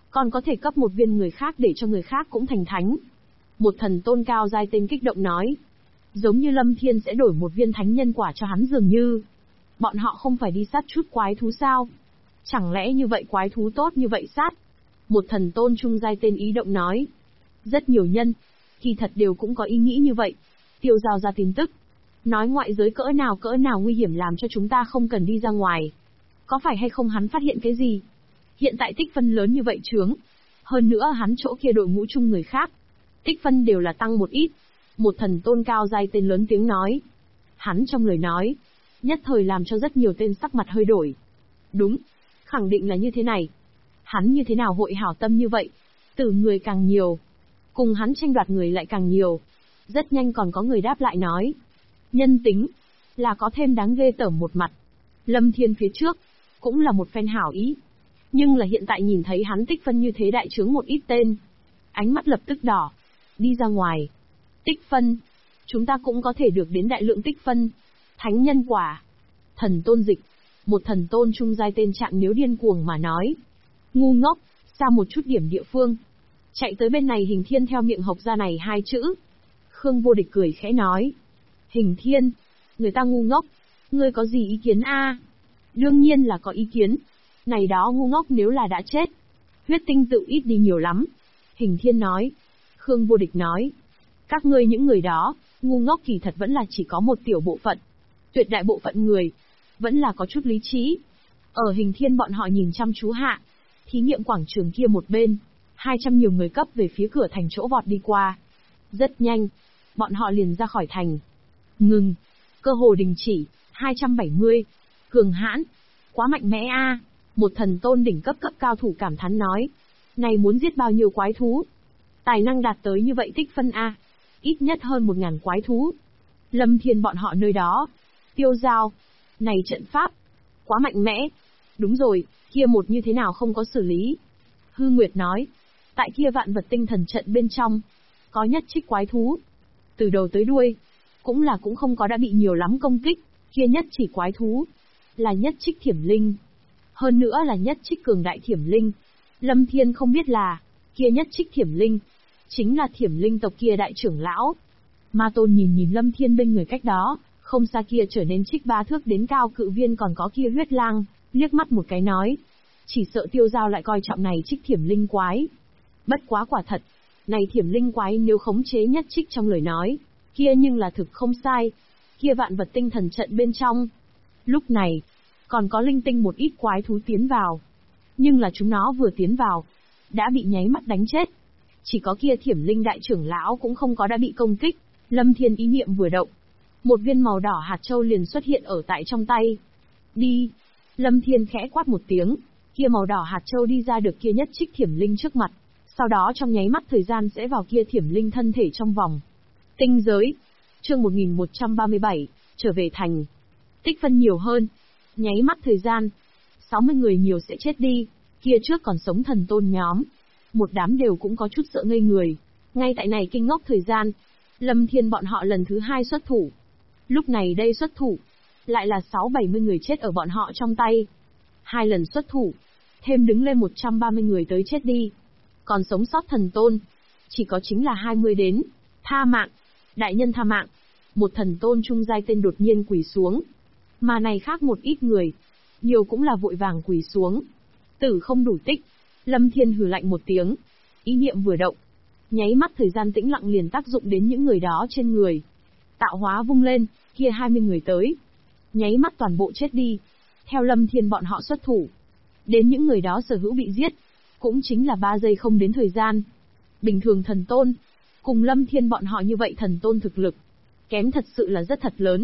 còn có thể cấp một viên người khác để cho người khác cũng thành thánh. Một thần tôn cao giai tên kích động nói. Giống như Lâm Thiên sẽ đổi một viên thánh nhân quả cho hắn dường như. Bọn họ không phải đi sát chút quái thú sao? Chẳng lẽ như vậy quái thú tốt như vậy sát? Một thần tôn trung giai tên ý động nói. Rất nhiều nhân, kỳ thật đều cũng có ý nghĩ như vậy. Tiêu Giao ra tin tức. Nói ngoại giới cỡ nào nguy hiểm làm cho chúng ta không cần đi ra ngoài. Có phải hay không hắn phát hiện cái gì? Hiện tại tích phân lớn như vậy chướng. Hơn nữa hắn chỗ kia đội ngũ chung người khác. Tích phân đều là tăng một ít. Một thần tôn cao giai tên lớn tiếng nói. Hắn trong lời nói, nhất thời làm cho rất nhiều tên sắc mặt hơi đổi. Đúng, khẳng định là như thế này. Hắn như thế nào hội hảo tâm như vậy? Tử người càng nhiều, cùng hắn tranh đoạt người lại càng nhiều. Rất nhanh còn có người đáp lại nói. Nhân tính, là có thêm đáng ghê tởm một mặt. Lâm Thiên phía trước, cũng là một phen hảo ý. Nhưng là hiện tại nhìn thấy hắn tích phân như thế đại trướng một ít tên. Ánh mắt lập tức đỏ. Đi ra ngoài. Tích phân. Chúng ta cũng có thể được đến đại lượng tích phân. Thánh nhân quả. Thần tôn dịch. Một thần tôn trung giai tên Trạng Nếu điên cuồng mà nói. Ngu ngốc, xa một chút điểm địa phương. Chạy tới bên này Hình Thiên theo miệng hộc ra này hai chữ. Khương Vô Địch cười khẽ nói. Hình Thiên, người ta ngu ngốc. Ngươi có gì ý kiến a? Đương nhiên là có ý kiến. Này đó ngu ngốc nếu là đã chết. Huyết tinh tự ít đi nhiều lắm. Hình Thiên nói. Khương Vô Địch nói. Các ngươi những người đó, ngu ngốc kỳ thật vẫn là chỉ có một tiểu bộ phận. Tuyệt đại bộ phận người, vẫn là có chút lý trí. Ở Hình Thiên bọn họ nhìn chăm chú hạ. Thí nghiệm quảng trường kia một bên, 200 nhiều người cấp về phía cửa thành chỗ vọt đi qua. Rất nhanh, bọn họ liền ra khỏi thành. Ngừng. Cơ hồ đình chỉ. 270. Cường hãn. Quá mạnh mẽ a. Một thần tôn đỉnh cấp cao thủ cảm thán nói. Này muốn giết bao nhiêu quái thú? Tài năng đạt tới như vậy tích phân a. Ít nhất hơn 1000 quái thú. Lâm Thiên bọn họ nơi đó. Tiêu Giao. Này trận pháp. Quá mạnh mẽ. Đúng rồi, kia một như thế nào không có xử lý. Hư Nguyệt nói. Tại kia vạn vật tinh thần trận bên trong. Có nhất trích quái thú. Từ đầu tới đuôi. Cũng không có đã bị nhiều lắm công kích. Kia nhất chỉ quái thú. Là nhất trích thiểm linh. Hơn nữa là nhất trích cường đại thiểm linh. Lâm Thiên không biết là. Kia nhất trích thiểm linh. Chính là thiểm linh tộc kia đại trưởng lão. Ma Tôn nhìn Lâm Thiên bên người cách đó. Không xa kia trở nên trích 3 thước đến cao cự viên còn có kia huyết lang. Liếc mắt một cái nói. Chỉ sợ Tiêu Giao lại coi trọng này trích thiểm linh quái. Bất quá quả thật. Này thiểm linh quái nếu khống chế nhất trích trong lời nói. Kia nhưng là thực không sai. Kia vạn vật tinh thần trận bên trong. Lúc này, còn có linh tinh một ít quái thú tiến vào. Nhưng là chúng nó vừa tiến vào, đã bị nháy mắt đánh chết. Chỉ có kia thiểm linh đại trưởng lão cũng không có đã bị công kích. Lâm Thiên ý niệm vừa động. Một viên màu đỏ hạt châu liền xuất hiện ở tại trong tay. Đi. Lâm Thiên khẽ quát một tiếng. Kia màu đỏ hạt châu đi ra được kia nhất trích thiểm linh trước mặt. Sau đó trong nháy mắt thời gian sẽ vào kia thiểm linh thân thể trong vòng. Tinh giới. Chương 1137, trở về thành. Tích phân nhiều hơn. Nháy mắt thời gian. 60 người nhiều sẽ chết đi. Kia trước còn sống thần tôn nhóm. Một đám đều cũng có chút sợ ngây người. Ngay tại này kinh ngốc thời gian. Lâm Thiên bọn họ lần thứ 2 xuất thủ. Lúc này đây xuất thủ. Lại là 6-70 người chết ở bọn họ trong tay. 2 lần xuất thủ. Thêm đứng lên 130 người tới chết đi. Còn sống sót thần tôn. Chỉ có chính là 20 đến. Tha mạng. Đại nhân tha mạng. Một thần tôn trung giai tên đột nhiên quỳ xuống. Mà này khác một ít người. Nhiều cũng là vội vàng quỳ xuống. Tử không đủ tích. Lâm Thiên hừ lạnh một tiếng. Ý niệm vừa động. Nháy mắt thời gian tĩnh lặng liền tác dụng đến những người đó trên người. Tạo hóa vung lên, kia 20 người tới. Nháy mắt toàn bộ chết đi. Theo Lâm Thiên bọn họ xuất thủ. Đến những người đó sở hữu bị giết. Cũng chính là 3 giây không đến thời gian. Bình thường thần tôn. Cùng Lâm Thiên bọn họ như vậy thần tôn thực lực. Kém thật sự là rất thật lớn.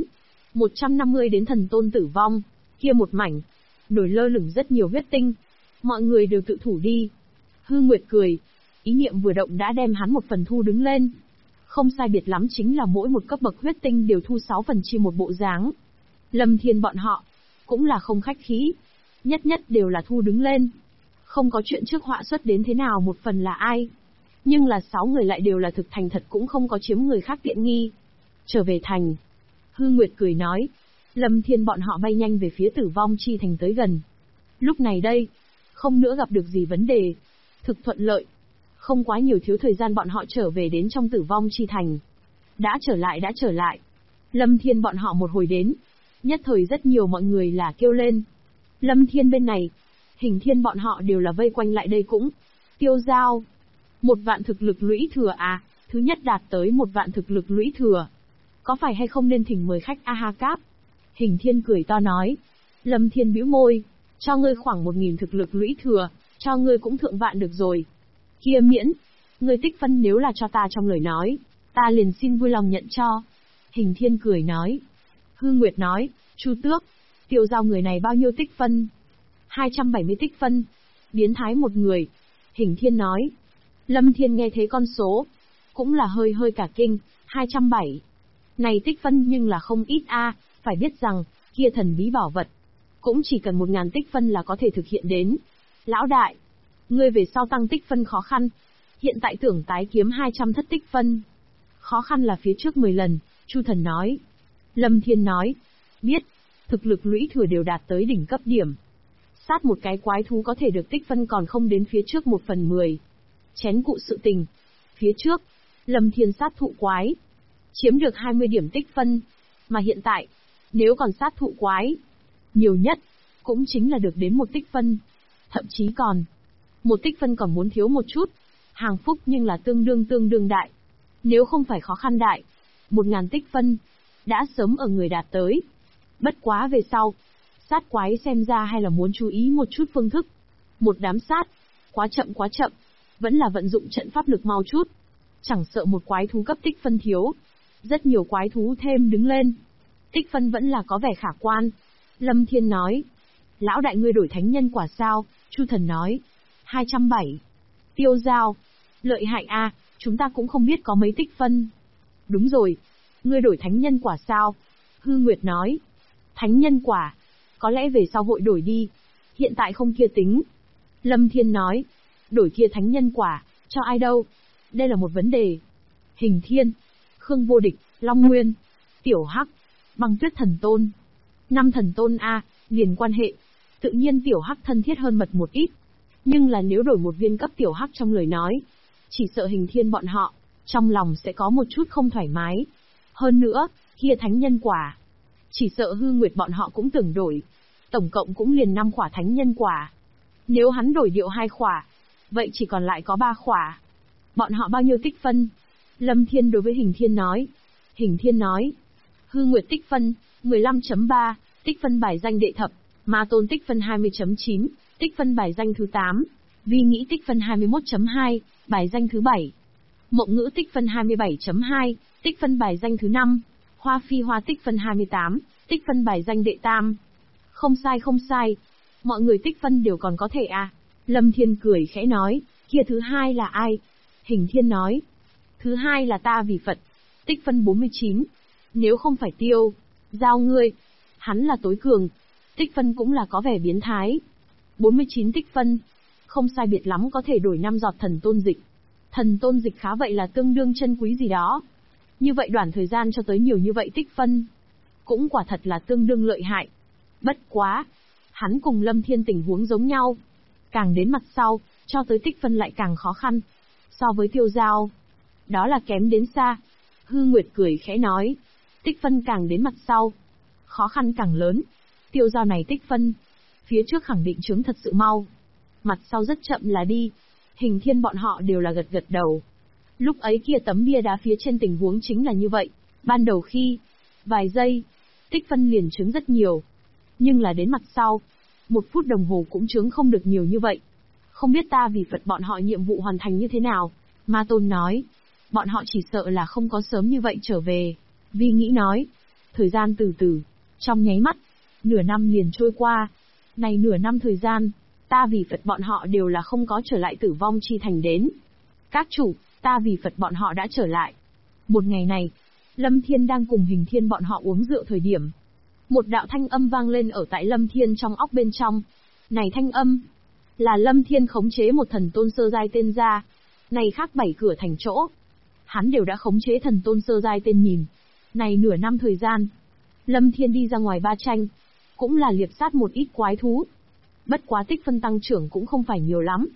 150 đến thần tôn tử vong. Kia một mảnh. Nổi lơ lửng rất nhiều huyết tinh. Mọi người đều tự thủ đi. Hư Nguyệt cười. Ý niệm vừa động đã đem hắn một phần thu đứng lên. Không sai biệt lắm chính là mỗi một cấp bậc huyết tinh đều thu 6 phần chi một bộ dáng. Lâm Thiên bọn họ. Cũng là không khách khí. Nhất nhất đều là thu đứng lên. Không có chuyện trước họa xuất đến thế nào một phần là ai. Nhưng là 6 người lại đều là thực thành thật cũng không có chiếm người khác tiện nghi. Trở về thành. Hư Nguyệt cười nói. Lâm Thiên bọn họ bay nhanh về phía tử vong chi thành tới gần. Lúc này đây, không nữa gặp được gì vấn đề. Thực thuận lợi. Không quá nhiều thiếu thời gian bọn họ trở về đến trong Tử Vong Chi Thành. Đã trở lại. Lâm Thiên bọn họ một hồi đến. Nhất thời rất nhiều mọi người là kêu lên. Lâm Thiên bên này, Hình Thiên bọn họ đều là vây quanh lại đây cũng. Tiêu Giao. 1 vạn thực lực lũy thừa à, thứ nhất đạt tới 1 vạn thực lực lũy thừa. Có phải hay không nên thỉnh mời khách A-ha Cáp? Hình Thiên cười to nói. Lâm Thiên bĩu môi. Cho ngươi khoảng 1000 thực lực lũy thừa, cho ngươi cũng thượng vạn được rồi. Kia miễn. Ngươi tích phân nếu là cho ta trong lời nói, ta liền xin vui lòng nhận cho. Hình Thiên cười nói. Hư Nguyệt nói, Chu Tước, Tiêu Giao người này bao nhiêu tích phân? 270 tích phân. Biến thái một người. Hình Thiên nói. Lâm Thiên nghe thấy con số, cũng là hơi cả kinh, 270. Này tích phân nhưng là không ít a, phải biết rằng, kia thần bí bảo vật, cũng chỉ cần 1000 tích phân là có thể thực hiện đến. Lão đại, ngươi về sau tăng tích phân khó khăn, hiện tại tưởng tái kiếm 200 thất tích phân. Khó khăn là phía trước 10 lần, Chu Thần nói. Lâm Thiên nói, biết, thực lực lũy thừa đều đạt tới đỉnh cấp điểm. Sát một cái quái thú có thể được tích phân còn không đến phía trước 1/10. Chén cụ sự tình. Phía trước, Lâm Thiên sát thụ quái, chiếm được 20 điểm tích phân. Mà hiện tại, nếu còn sát thụ quái, nhiều nhất, cũng chính là được đến 1 tích phân. Thậm chí còn, 1 tích phân còn muốn thiếu một chút. Hàng phúc nhưng là tương đương đại. Nếu không phải khó khăn đại, 1000 tích phân, đã sớm ở người đạt tới. Bất quá về sau, sát quái xem ra hay là muốn chú ý một chút phương thức. Một đám sát, quá chậm, vẫn là vận dụng trận pháp lực mau chút. Chẳng sợ một quái thú cấp tích phân thiếu, rất nhiều quái thú thêm đứng lên. Tích phân vẫn là có vẻ khả quan. Lâm Thiên nói. Lão đại ngươi đổi thánh nhân quả sao? Chu Thần nói. 270. Tiêu Giao. Lợi hại a, chúng ta cũng không biết có mấy tích phân. Đúng rồi. Ngươi đổi thánh nhân quả sao? Hư Nguyệt nói. Thánh nhân quả. Có lẽ về sau hội đổi đi. Hiện tại không kia tính. Lâm Thiên nói. Đổi kia thánh nhân quả, cho ai đâu? Đây là một vấn đề. Hình Thiên, Khương Vô Địch, Long Nguyên, Tiểu Hắc, Băng Tuyết Thần Tôn. 5 thần tôn a, liền quan hệ. Tự nhiên Tiểu Hắc thân thiết hơn mật một ít. Nhưng là nếu đổi một viên cấp Tiểu Hắc trong lời nói, chỉ sợ Hình Thiên bọn họ, trong lòng sẽ có một chút không thoải mái. Hơn nữa, kia thánh nhân quả, chỉ sợ Hư Nguyệt bọn họ cũng tưởng đổi. Tổng cộng cũng liền 5 khỏa thánh nhân quả. Nếu hắn đổi điệu 2 khỏa, vậy chỉ còn lại có 3 khỏa. Bọn họ bao nhiêu tích phân? Lâm Thiên đối với Hình Thiên nói. Hình Thiên nói. Hư Nguyệt tích phân, 15.3, tích phân bài danh đệ thập. Ma Tôn tích phân 20.9, tích phân bài danh thứ 8. Vi Nghĩ tích phân 21.2, bài danh thứ 7. Mộng Ngữ tích phân 27.2, tích phân bài danh thứ 5. Hoa Phi Hoa tích phân 28, tích phân bài danh đệ tam. Không sai. Mọi người tích phân đều còn có thể à. Lâm Thiên cười khẽ nói, kia thứ hai là ai? Hình Thiên nói, thứ hai là ta vì Phật, tích phân 49. Nếu không phải Tiêu Giao ngươi, hắn là tối cường, tích phân cũng là có vẻ biến thái. 49 tích phân, không sai biệt lắm có thể đổi 5 giọt thần tôn dịch. Thần tôn dịch khá vậy là tương đương chân quý gì đó. Như vậy đoạn thời gian cho tới nhiều như vậy tích phân, cũng quả thật là tương đương lợi hại. Bất quá, hắn cùng Lâm Thiên tình huống giống nhau. Càng đến mặt sau, cho tới tích phân lại càng khó khăn. So với Tiêu Giao, đó là kém đến xa. Hư Nguyệt cười khẽ nói, tích phân càng đến mặt sau, khó khăn càng lớn. Tiêu Giao này tích phân, phía trước khẳng định chứng thật sự mau. Mặt sau rất chậm là đi. Hình Thiên bọn họ đều là gật đầu. Lúc ấy kia tấm bia đá phía trên tình huống chính là như vậy. Ban đầu khi, vài giây, tích phân liền chứng rất nhiều. Nhưng là đến mặt sau, 1 phút đồng hồ cũng chứng không được nhiều như vậy. Không biết ta vì Phật bọn họ nhiệm vụ hoàn thành như thế nào. Ma Tôn nói, bọn họ chỉ sợ là không có sớm như vậy trở về. Vi Nghĩ nói, thời gian từ từ, trong nháy mắt, nửa năm liền trôi qua. Này nửa năm thời gian, ta vì Phật bọn họ đều là không có trở lại Tử Vong Chi Thành đến. Các chủ, ta vì Phật bọn họ đã trở lại. Một ngày này, Lâm Thiên đang cùng Hình Thiên bọn họ uống rượu thời điểm. Một đạo thanh âm vang lên ở tại Lâm Thiên trong óc bên trong. Này thanh âm, là Lâm Thiên khống chế một thần tôn sơ giai tên ra. Này khác 7 cửa thành chỗ. Hắn đều đã khống chế thần tôn sơ giai tên nhìn. Này nửa năm thời gian, Lâm Thiên đi ra ngoài ba tranh, cũng là liệp sát một ít quái thú. Bất quá tích phân tăng trưởng cũng không phải nhiều lắm.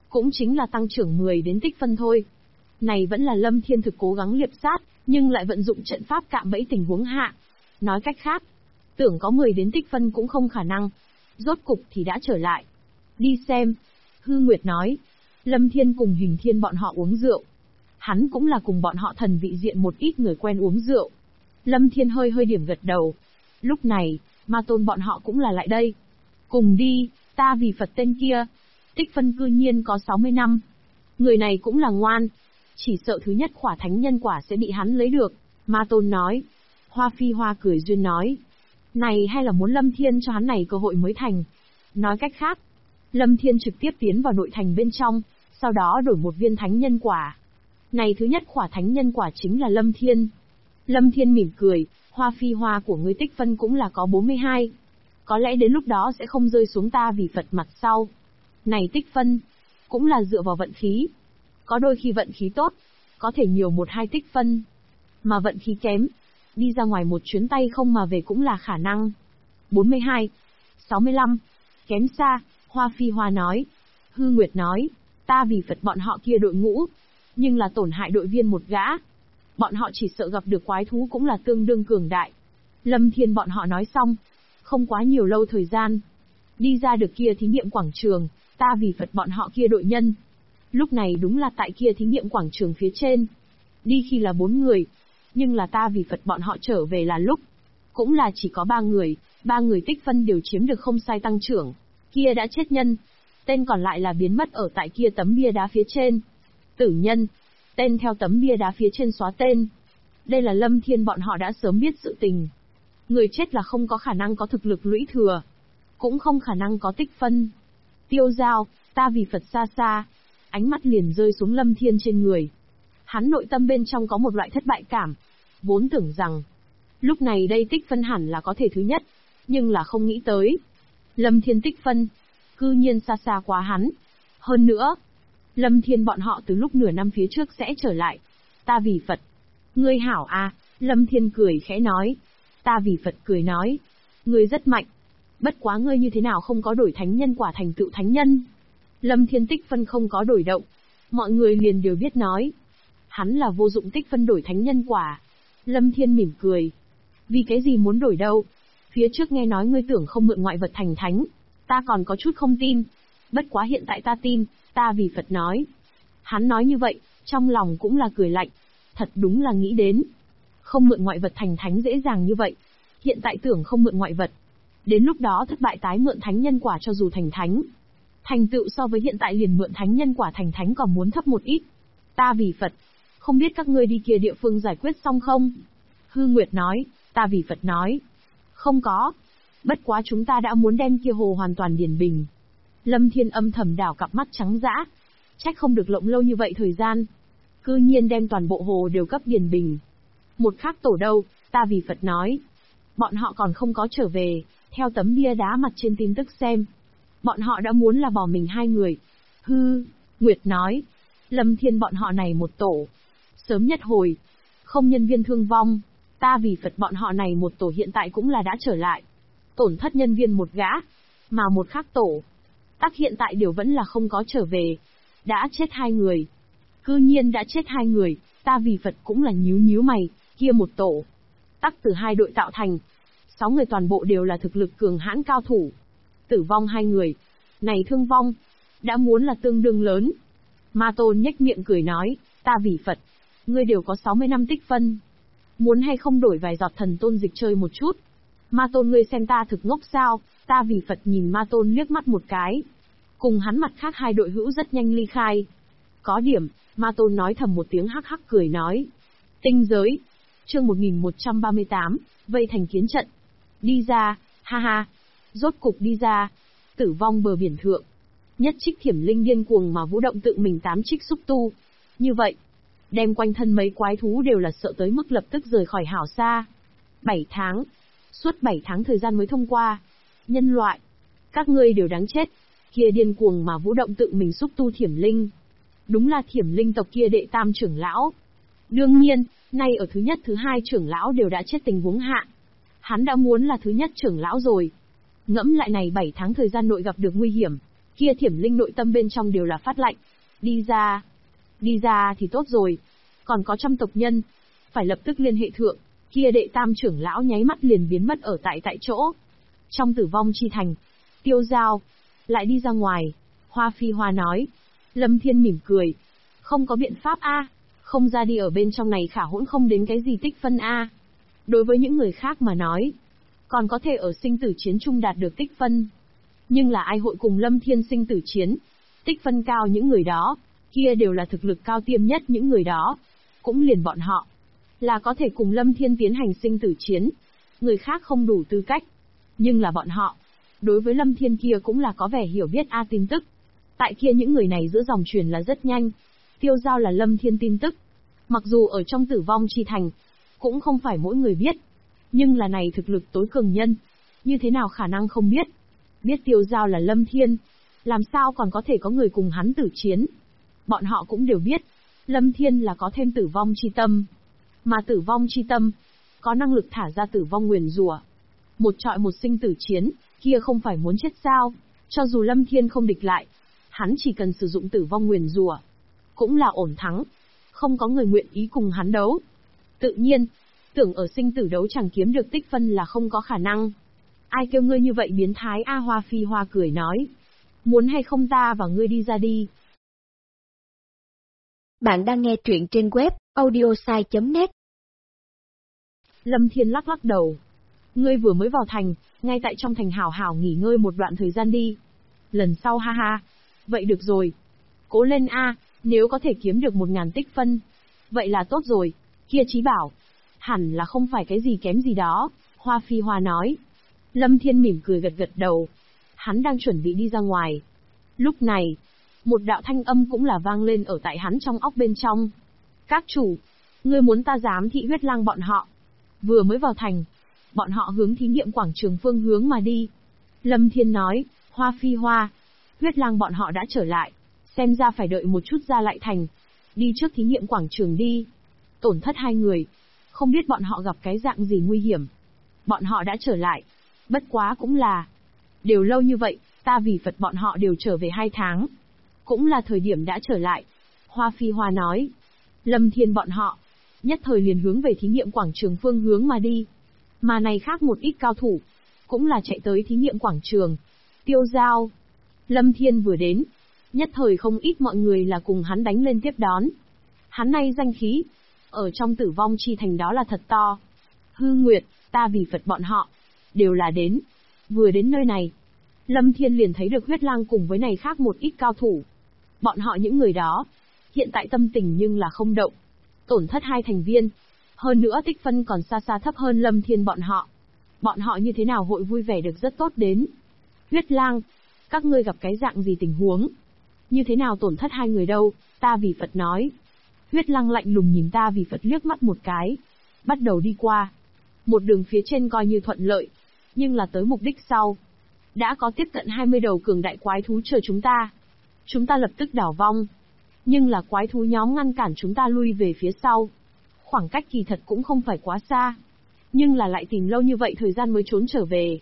cũng chính là tăng trưởng 10 đến tích phân thôi. Này vẫn là Lâm Thiên thực cố gắng liệp sát, nhưng lại vận dụng trận pháp cạm bẫy tình huống hạ. Nói cách khác, tưởng có 10 đến tích phân cũng không khả năng. Rốt cục thì đã trở lại. Đi xem. Hư Nguyệt nói. Lâm Thiên cùng Hình Thiên bọn họ uống rượu. Hắn cũng là cùng bọn họ thần vị diện một ít người quen uống rượu. Lâm Thiên hơi điểm gật đầu. Lúc này, Ma Tôn bọn họ cũng là lại đây. Cùng đi, ta vì Phật tên kia. Tích phân cư nhiên có 60 năm. Người này cũng là ngoan. Chỉ sợ thứ nhất khỏa thánh nhân quả sẽ bị hắn lấy được. Ma Tôn nói. Hoa Phi Hoa cười duyên nói. Này hay là muốn Lâm Thiên cho hắn này cơ hội mới thành. Nói cách khác, Lâm Thiên trực tiếp tiến vào nội thành bên trong, sau đó đổi một viên thánh nhân quả. Này thứ nhất khỏa thánh nhân quả chính là Lâm Thiên. Lâm Thiên mỉm cười, Hoa Phi Hoa của ngươi tích phân cũng là có 42. Có lẽ đến lúc đó sẽ không rơi xuống ta vì Phật mặt sau. Này tích phân, cũng là dựa vào vận khí. Có đôi khi vận khí tốt, có thể nhiều 1-2 tích phân. Mà vận khí kém, đi ra ngoài một chuyến tay không mà về cũng là khả năng. 42, 65, kém xa, Hoa Phi Hoa nói. Hư Nguyệt nói, ta vì Phật bọn họ kia đội ngũ, nhưng là tổn hại đội viên một gã. Bọn họ chỉ sợ gặp được quái thú cũng là tương đương cường đại. Lâm Thiên bọn họ nói xong, không quá nhiều lâu thời gian. Đi ra được kia thí nghiệm quảng trường, ta vì Phật bọn họ kia đội nhân. Lúc này đúng là tại kia thí nghiệm quảng trường phía trên. Đi khi là 4 người, nhưng là ta vì Phật bọn họ trở về là lúc. Cũng là chỉ có 3 người, 3 người tích phân đều chiếm được không sai tăng trưởng. Kia đã chết nhân. Tên còn lại là biến mất ở tại kia tấm bia đá phía trên. Tử nhân. Tên theo tấm bia đá phía trên xóa tên. Đây là Lâm Thiên bọn họ đã sớm biết sự tình. Người chết là không có khả năng có thực lực lũy thừa. Cũng không khả năng có tích phân. Tiêu Giao, ta vì Phật xa xa. Ánh mắt liền rơi xuống Lâm Thiên trên người. Hắn nội tâm bên trong có một loại thất bại cảm. Vốn tưởng rằng, lúc này đây tích phân hẳn là có thể thứ nhất. Nhưng là không nghĩ tới. Lâm Thiên tích phân, cư nhiên xa xa quá hắn. Hơn nữa, Lâm Thiên bọn họ từ lúc nửa năm phía trước sẽ trở lại. Ta vì Phật. Ngươi hảo à, Lâm Thiên cười khẽ nói. Ta vì Phật cười nói. Ngươi rất mạnh. Bất quá ngươi như thế nào không có đổi thánh nhân quả thành tựu thánh nhân. Lâm Thiên tích phân không có đổi động. Mọi người liền đều biết nói. Hắn là vô dụng tích phân đổi thánh nhân quả. Lâm Thiên mỉm cười. Vì cái gì muốn đổi đâu? Phía trước nghe nói ngươi tưởng không mượn ngoại vật thành thánh. Ta còn có chút không tin. Bất quá hiện tại ta tin, ta vì Phật nói. Hắn nói như vậy, trong lòng cũng là cười lạnh. Thật đúng là nghĩ đến. Không mượn ngoại vật thành thánh dễ dàng như vậy. Hiện tại tưởng không mượn ngoại vật. Đến lúc đó thất bại tái mượn thánh nhân quả cho dù thành thánh. Thành tựu so với hiện tại liền mượn thánh nhân quả thành thánh còn muốn thấp một ít. Ta vì Phật. Không biết các ngươi đi kia địa phương giải quyết xong không? Hư Nguyệt nói, ta vì Phật nói. Không có. Bất quá chúng ta đã muốn đem kia hồ hoàn toàn điển bình. Lâm Thiên âm thầm đảo cặp mắt trắng dã. Trách không được lộng lâu như vậy thời gian. Cư nhiên đem toàn bộ hồ đều cấp điển bình. Một khác tổ đâu, ta vì Phật nói. Bọn họ còn không có trở về, theo tấm bia đá mặt trên tin tức xem. Bọn họ đã muốn là bỏ mình 2 người. Hư, Nguyệt nói. Lâm Thiên bọn họ này một tổ. Sớm nhất hồi. Không nhân viên thương vong. Ta vì Phật bọn họ này một tổ hiện tại cũng là đã trở lại. Tổn thất nhân viên một gã. Mà một khác tổ. Tắc hiện tại đều vẫn là không có trở về. Đã chết 2 người. Cư nhiên đã chết 2 người. Ta vì Phật cũng là nhíu mày. Kia một tổ. Tắc từ 2 đội tạo thành. 6 người toàn bộ đều là thực lực cường hãn cao thủ. Tử vong 2 người. Này thương vong. Đã muốn là tương đương lớn. Ma Tôn nhếch miệng cười nói. Ta vì Phật. Ngươi đều có 60 năm tích phân. Muốn hay không đổi vài giọt thần tôn dịch chơi một chút. Ma Tôn ngươi xem ta thực ngốc sao. Ta vì Phật nhìn Ma Tôn liếc mắt một cái. Cùng hắn mặt khác 2 đội hữu rất nhanh ly khai. Có điểm, Ma Tôn nói thầm một tiếng hắc hắc cười nói. Tinh giới. Chương 1138, vây thành kiến trận. Đi ra, ha ha. Rốt cục đi ra. Tử vong bờ biển thượng. Nhất trích thiểm linh điên cuồng mà vũ động tự mình 8 trích xúc tu. Như vậy, đem quanh thân mấy quái thú đều là sợ tới mức lập tức rời khỏi hảo xa. 7 tháng. Suốt 7 tháng thời gian mới thông qua. Nhân loại. Các ngươi đều đáng chết. Kia điên cuồng mà vũ động tự mình xúc tu thiểm linh. Đúng là thiểm linh tộc kia đệ tam trưởng lão. Đương nhiên, nay ở thứ nhất thứ 2 trưởng lão đều đã chết tình huống hạ. Hắn đã muốn là thứ nhất trưởng lão rồi. Ngẫm lại này 7 tháng thời gian nội gặp được nguy hiểm. Kia Thiểm Linh nội tâm bên trong đều là phát lạnh. Đi ra thì tốt rồi. Còn có trăm tộc nhân, phải lập tức liên hệ thượng. Kia đệ tam trưởng lão nháy mắt liền biến mất ở tại chỗ. Trong Tử Vong Chi Thành, Tiêu Giao lại đi ra ngoài. Hoa Phi Hoa nói. Lâm Thiên mỉm cười. Không có biện pháp a, không ra đi ở bên trong này khả hỗn không đến cái gì tích phân a. Đối với những người khác mà nói, còn có thể ở sinh tử chiến chung đạt được tích phân. Nhưng là ai hội cùng Lâm Thiên sinh tử chiến? Tích phân cao những người đó, kia đều là thực lực cao tiêm nhất những người đó. Cũng liền bọn họ, là có thể cùng Lâm Thiên tiến hành sinh tử chiến. Người khác không đủ tư cách. Nhưng là bọn họ, đối với Lâm Thiên kia cũng là có vẻ hiểu biết tin tức. Tại kia những người này giữa dòng truyền là rất nhanh. Tiêu Giao là Lâm Thiên tin tức. Mặc dù ở trong Tử Vong Chi Thành, cũng không phải mỗi người biết. Nhưng là này thực lực tối cường nhân. Như thế nào khả năng không biết? Biết Tiêu Giao là Lâm Thiên, làm sao còn có thể có người cùng hắn tử chiến? Bọn họ cũng đều biết, Lâm Thiên là có thêm Tử Vong Chi Tâm. Mà Tử Vong Chi Tâm, có năng lực thả ra tử vong nguyền rủa. Một trọi một sinh tử chiến, kia không phải muốn chết sao? Cho dù Lâm Thiên không địch lại, hắn chỉ cần sử dụng tử vong nguyền rủa, cũng là ổn thắng. Không có người nguyện ý cùng hắn đấu. Tự nhiên, tưởng ở sinh tử đấu chẳng kiếm được tích phân là không có khả năng. Ai kêu ngươi như vậy biến thái? Hoa Phi Hoa cười nói. Muốn hay không ta và ngươi đi ra đi. Bạn đang nghe truyện trên web audiosai.net. Lâm Thiên lắc đầu. Ngươi vừa mới vào thành, ngay tại trong thành hảo hảo nghỉ ngơi một đoạn thời gian đi. Lần sau ha ha. Vậy được rồi. Cố lên a, nếu có thể kiếm được 1000 tích phân. Vậy là tốt rồi. Kia Chí Bảo, hẳn là không phải cái gì kém gì đó. Hoa Phi Hoa nói. Lâm Thiên mỉm cười gật đầu. Hắn đang chuẩn bị đi ra ngoài. Lúc này, một đạo thanh âm cũng là vang lên ở tại hắn trong óc bên trong. Các chủ, ngươi muốn ta giám thị Huyết Lang bọn họ. Vừa mới vào thành, bọn họ hướng thí nghiệm quảng trường phương hướng mà đi. Lâm Thiên nói. Hoa Phi Hoa, Huyết Lang bọn họ đã trở lại. Xem ra phải đợi một chút ra lại thành. Đi trước thí nghiệm quảng trường đi. Tổn thất 2 người. Không biết bọn họ gặp cái dạng gì nguy hiểm. Bọn họ đã trở lại. Bất quá cũng là. Đều lâu như vậy, ta vì Phật bọn họ đều trở về 2 tháng. Cũng là thời điểm đã trở lại. Hoa Phi Hoa nói. Lâm Thiên bọn họ, nhất thời liền hướng về thí nghiệm quảng trường phương hướng mà đi. Mà này khác một ít cao thủ, cũng là chạy tới thí nghiệm quảng trường. Tiêu Giao. Lâm Thiên vừa đến, nhất thời không ít mọi người là cùng hắn đánh lên tiếp đón. Hắn này danh khí, ở trong Tử Vong Chi Thành đó là thật to. Hư Nguyệt, ta vì Phật bọn họ, đều là đến. Vừa đến nơi này, Lâm Thiên liền thấy được Huyết Lang cùng với này khác một ít cao thủ. Bọn họ những người đó, hiện tại tâm tình nhưng là không động. Tổn thất 2 thành viên. Hơn nữa tích phân còn xa xa thấp hơn Lâm Thiên bọn họ. Bọn họ như thế nào hội vui vẻ được rất tốt đến. Huyết Lang, các ngươi gặp cái dạng gì tình huống? Như thế nào tổn thất 2 người đâu? Ta vì Phật nói. Huyết Lang lạnh lùng nhìn ta vì Phật liếc mắt một cái. Bắt đầu đi qua. Một đường phía trên coi như thuận lợi. Nhưng là tới mục đích sau. Đã có tiếp cận 20 đầu cường đại quái thú chờ chúng ta. Chúng ta lập tức đảo vong. Nhưng là quái thú nhóm ngăn cản chúng ta lui về phía sau. Khoảng cách kỳ thật cũng không phải quá xa. Nhưng là lại tìm lâu như vậy thời gian mới trốn trở về.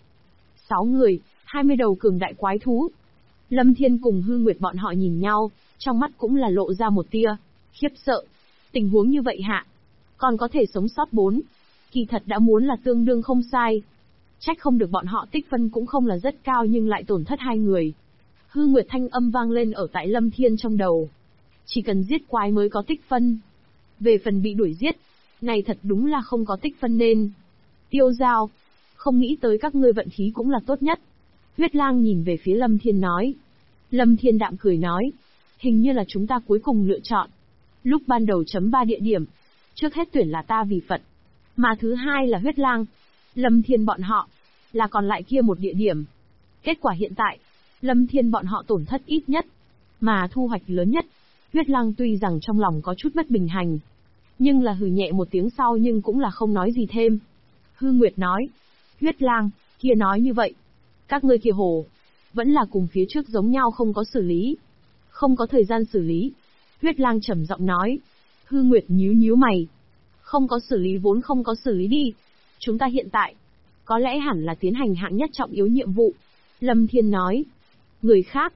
6 người, 20 đầu cường đại quái thú. Lâm Thiên cùng Hư Nguyệt bọn họ nhìn nhau, trong mắt cũng là lộ ra một tia khiếp sợ. Tình huống như vậy hạ, còn có thể sống sót 4. Kỳ thật đã muốn là tương đương không sai. Trách không được bọn họ tích phân cũng không là rất cao nhưng lại tổn thất 2 người. Hư Nguyệt thanh âm vang lên ở tại Lâm Thiên trong đầu. Chỉ cần giết quái mới có tích phân. Về phần bị đuổi giết, này thật đúng là không có tích phân nên. Tiêu Giao, không nghĩ tới các ngươi vận khí cũng là tốt nhất. Huyết Lang nhìn về phía Lâm Thiên nói. Lâm Thiên đạm cười nói. Hình như là chúng ta cuối cùng lựa chọn. Lúc ban đầu chấm 3 địa điểm. Trước hết tuyển là ta vì Phật. Mà thứ hai là Huyết Lang. Lâm Thiên bọn họ, là còn lại kia một địa điểm. Kết quả hiện tại, Lâm Thiên bọn họ tổn thất ít nhất, mà thu hoạch lớn nhất. Huyết Lang tuy rằng trong lòng có chút bất bình hành, nhưng là hừ nhẹ một tiếng sau nhưng cũng là không nói gì thêm. Hư Nguyệt nói, Huyết Lang, kia nói như vậy, các ngươi kia hồ, vẫn là cùng phía trước giống nhau không có xử lý. Không có thời gian xử lý. Huyết Lang trầm giọng nói. Hư Nguyệt nhíu mày. Không có xử lý vốn không có xử lý đi. Chúng ta hiện tại, có lẽ hẳn là tiến hành hạng nhất trọng yếu nhiệm vụ. Lâm Thiên nói. Người khác,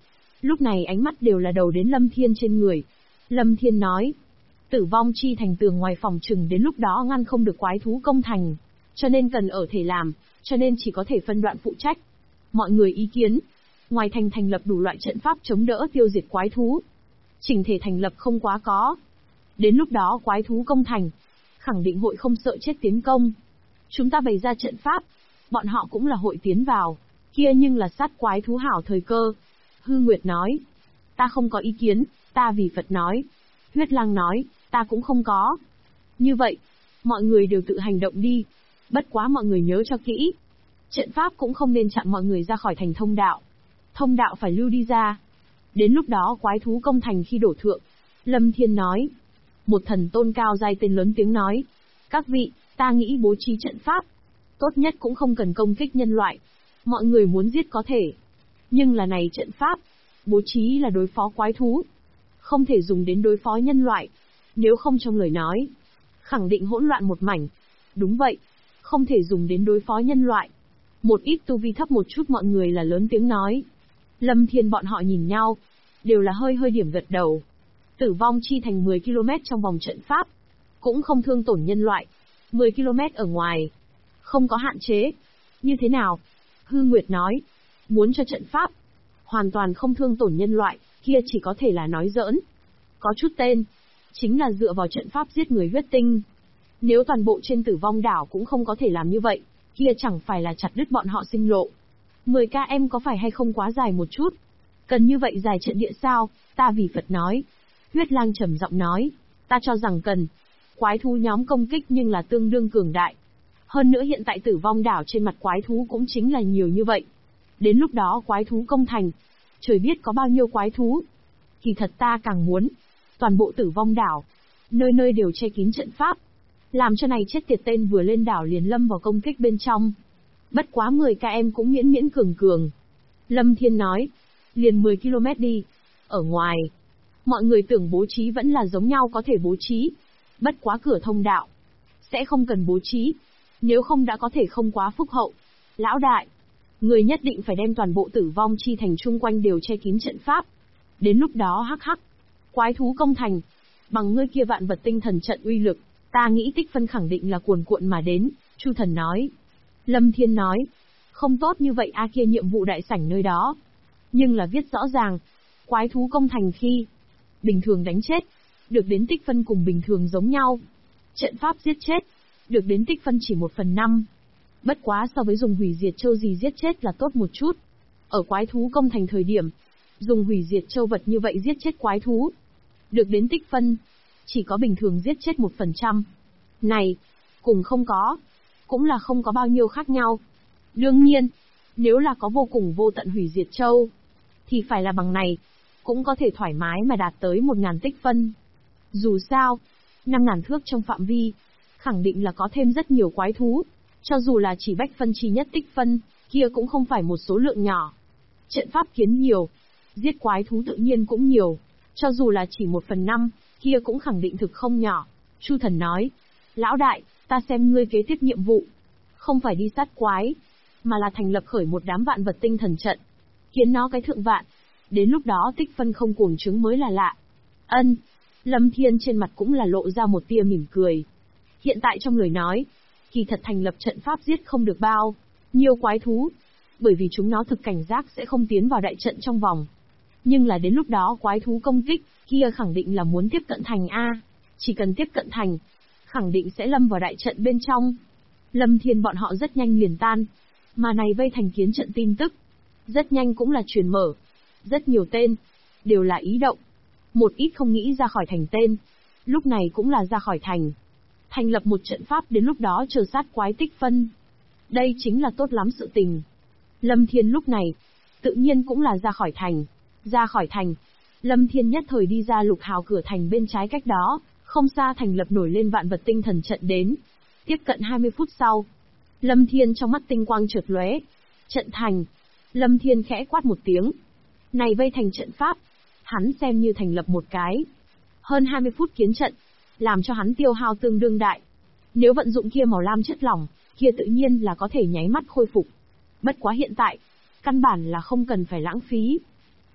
Lúc này ánh mắt đều là đầu đến Lâm Thiên trên người. Lâm Thiên nói, Tử vong chi thành tường ngoài phòng chừng đến lúc đó ngăn không được quái thú công thành, cho nên cần ở thể làm, cho nên chỉ có thể phân đoạn phụ trách. Mọi người ý kiến, ngoài thành thành lập đủ loại trận pháp chống đỡ tiêu diệt quái thú. Chỉnh thể thành lập không quá có. Đến lúc đó quái thú công thành, khẳng định hội không sợ chết tiến công. Chúng ta bày ra trận pháp, bọn họ cũng là hội tiến vào, kia nhưng là sát quái thú hảo thời cơ. Hư Nguyệt nói, ta không có ý kiến, ta vì Phật nói. Huyết Lang nói, ta cũng không có. Như vậy, mọi người đều tự hành động đi. Bất quá mọi người nhớ cho kỹ. Trận pháp cũng không nên chặn mọi người ra khỏi thành thông đạo. Thông đạo phải lưu đi ra. Đến lúc đó quái thú công thành khi đổ thượng. Lâm Thiên nói. Một thần tôn cao giai tên lớn tiếng nói. Các vị, ta nghĩ bố trí trận pháp. Tốt nhất cũng không cần công kích nhân loại. Mọi người muốn giết có thể. Nhưng là này trận pháp, bố trí là đối phó quái thú. Không thể dùng đến đối phó nhân loại. Nếu không trong lời nói, khẳng định hỗn loạn một mảnh. Đúng vậy, không thể dùng đến đối phó nhân loại. Một ít tu vi thấp một chút mọi người là lớn tiếng nói. Lâm Thiên bọn họ nhìn nhau, đều là hơi hơi điểm gật đầu. Tử vong chi thành 10 km trong vòng trận pháp, cũng không thương tổn nhân loại. 10 km ở ngoài, không có hạn chế. Như thế nào? Hư Nguyệt nói, muốn cho trận pháp hoàn toàn không thương tổn nhân loại, kia chỉ có thể là nói giỡn. Có chút tên, chính là dựa vào trận pháp giết người huyết tinh. Nếu toàn bộ trên Tử vong đảo cũng không có thể làm như vậy, kia chẳng phải là chặt đứt bọn họ sinh lộ. 10 km có phải hay không quá dài một chút? Cần như vậy dài trận địa sao? Ta vì Phật nói. Huyết Lang trầm giọng nói, ta cho rằng cần. Quái thú nhóm công kích nhưng là tương đương cường đại. Hơn nữa hiện tại Tử vong đảo trên mặt quái thú cũng chính là nhiều như vậy. Đến lúc đó quái thú công thành, trời biết có bao nhiêu quái thú. Kỳ thật ta càng muốn, toàn bộ Tử vong đảo, nơi nơi đều che kín trận pháp. Làm cho này chết tiệt tên vừa lên đảo liền lâm vào công kích bên trong. Bất quá 10 km cũng miễn miễn cường cường. Lâm Thiên nói, liền 10 km đi. Ở ngoài, mọi người tưởng bố trí vẫn là giống nhau có thể bố trí. Bất quá cửa thông đạo, sẽ không cần bố trí. Nếu không đã có thể không quá phúc hậu. Lão đại, người nhất định phải đem toàn bộ Tử vong chi thành chung quanh đều che kín trận pháp. Đến lúc đó hắc hắc, quái thú công thành, bằng ngươi kia vạn vật tinh thần trận uy lực, ta nghĩ tích phân khẳng định là cuồn cuộn mà đến. Chu Thần nói. Lâm Thiên nói, không tốt như vậy a, kia nhiệm vụ đại sảnh nơi đó. Nhưng là viết rõ ràng, quái thú công thành khi bình thường đánh chết, được đến tích phân cùng bình thường giống nhau. Trận pháp giết chết, được đến tích phân chỉ 1/5. Bất quá so với dùng hủy diệt châu gì giết chết là tốt một chút. Ở quái thú công thành thời điểm, dùng hủy diệt châu vật như vậy giết chết quái thú, được đến tích phân chỉ có bình thường giết chết 1%. Này, cùng không có, cũng là không có bao nhiêu khác nhau. Đương nhiên, nếu là có vô cùng vô tận hủy diệt châu, thì phải là bằng này, cũng có thể thoải mái mà đạt tới 1000 tích phân. Dù sao, 5000 thước trong phạm vi, khẳng định là có thêm rất nhiều quái thú. Cho dù là chỉ bách phân chi nhất tích phân, kia cũng không phải một số lượng nhỏ. Trận pháp kiến nhiều, giết quái thú tự nhiên cũng nhiều. Cho dù là chỉ 1/5, kia cũng khẳng định thực không nhỏ. Chu Thần nói, lão đại, ta xem ngươi kế tiếp nhiệm vụ, không phải đi sát quái, mà là thành lập khởi một đám vạn vật tinh thần trận, khiến nó cái thượng vạn. Đến lúc đó tích phân không cuồng trứng mới là lạ. Ân. Lâm Thiên trên mặt cũng là lộ ra một tia mỉm cười. Hiện tại trong lời nói, kỳ thật thành lập trận pháp giết không được bao nhiêu quái thú, bởi vì chúng nó thực cảnh giác sẽ không tiến vào đại trận trong vòng. Nhưng là đến lúc đó quái thú công kích, kia khẳng định là muốn tiếp cận thành A. Chỉ cần tiếp cận thành, khẳng định sẽ lâm vào đại trận bên trong. Lâm Thiên bọn họ rất nhanh liền tan. Mà này vây thành kiến trận tin tức, rất nhanh cũng là truyền mở. Rất nhiều tên, đều là ý động. Một ít không nghĩ ra khỏi thành tên, lúc này cũng là ra khỏi thành. Thành lập một trận pháp đến lúc đó chờ sát quái tích phân. Đây chính là tốt lắm sự tình. Lâm Thiên lúc này, tự nhiên cũng là ra khỏi thành. Ra khỏi thành, Lâm Thiên nhất thời đi ra lục hào cửa thành bên trái cách đó, không xa thành lập nổi lên vạn vật tinh thần trận đến. Tiếp cận 20 phút sau, Lâm Thiên trong mắt tinh quang chợt lóe. Trận thành. Lâm Thiên khẽ quát một tiếng. Này vây thành trận pháp, hắn xem như thành lập một cái. Hơn 20 phút kiến trận, làm cho hắn tiêu hao tương đương đại. Nếu vận dụng kia màu lam chất lỏng, kia tự nhiên là có thể nháy mắt khôi phục. Bất quá hiện tại, căn bản là không cần phải lãng phí.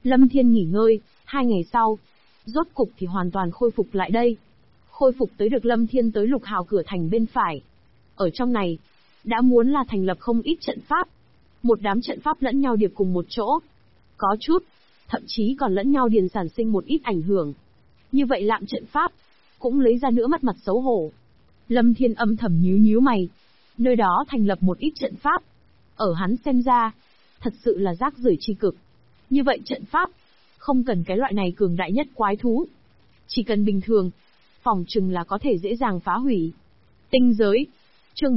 Lâm Thiên nghỉ ngơi, 2 ngày sau, rốt cục thì hoàn toàn khôi phục lại đây. Khôi phục tới được Lâm Thiên tới Lục Hào cửa thành bên phải. Ở trong này, đã muốn là thành lập không ít trận pháp. Một đám trận pháp lẫn nhau điệp cùng một chỗ. Có chút, thậm chí còn lẫn nhau điền sản sinh một ít ảnh hưởng. Như vậy lạm trận pháp, cũng lấy ra nữa mất mặt xấu hổ. Lâm Thiên âm thầm nhíu mày. Nơi đó thành lập một ít trận pháp. Ở hắn xem ra, thật sự là rác rưởi chi cực. Như vậy trận pháp, không cần cái loại này cường đại nhất quái thú. Chỉ cần bình thường, phòng chừng là có thể dễ dàng phá hủy. Tinh giới, chương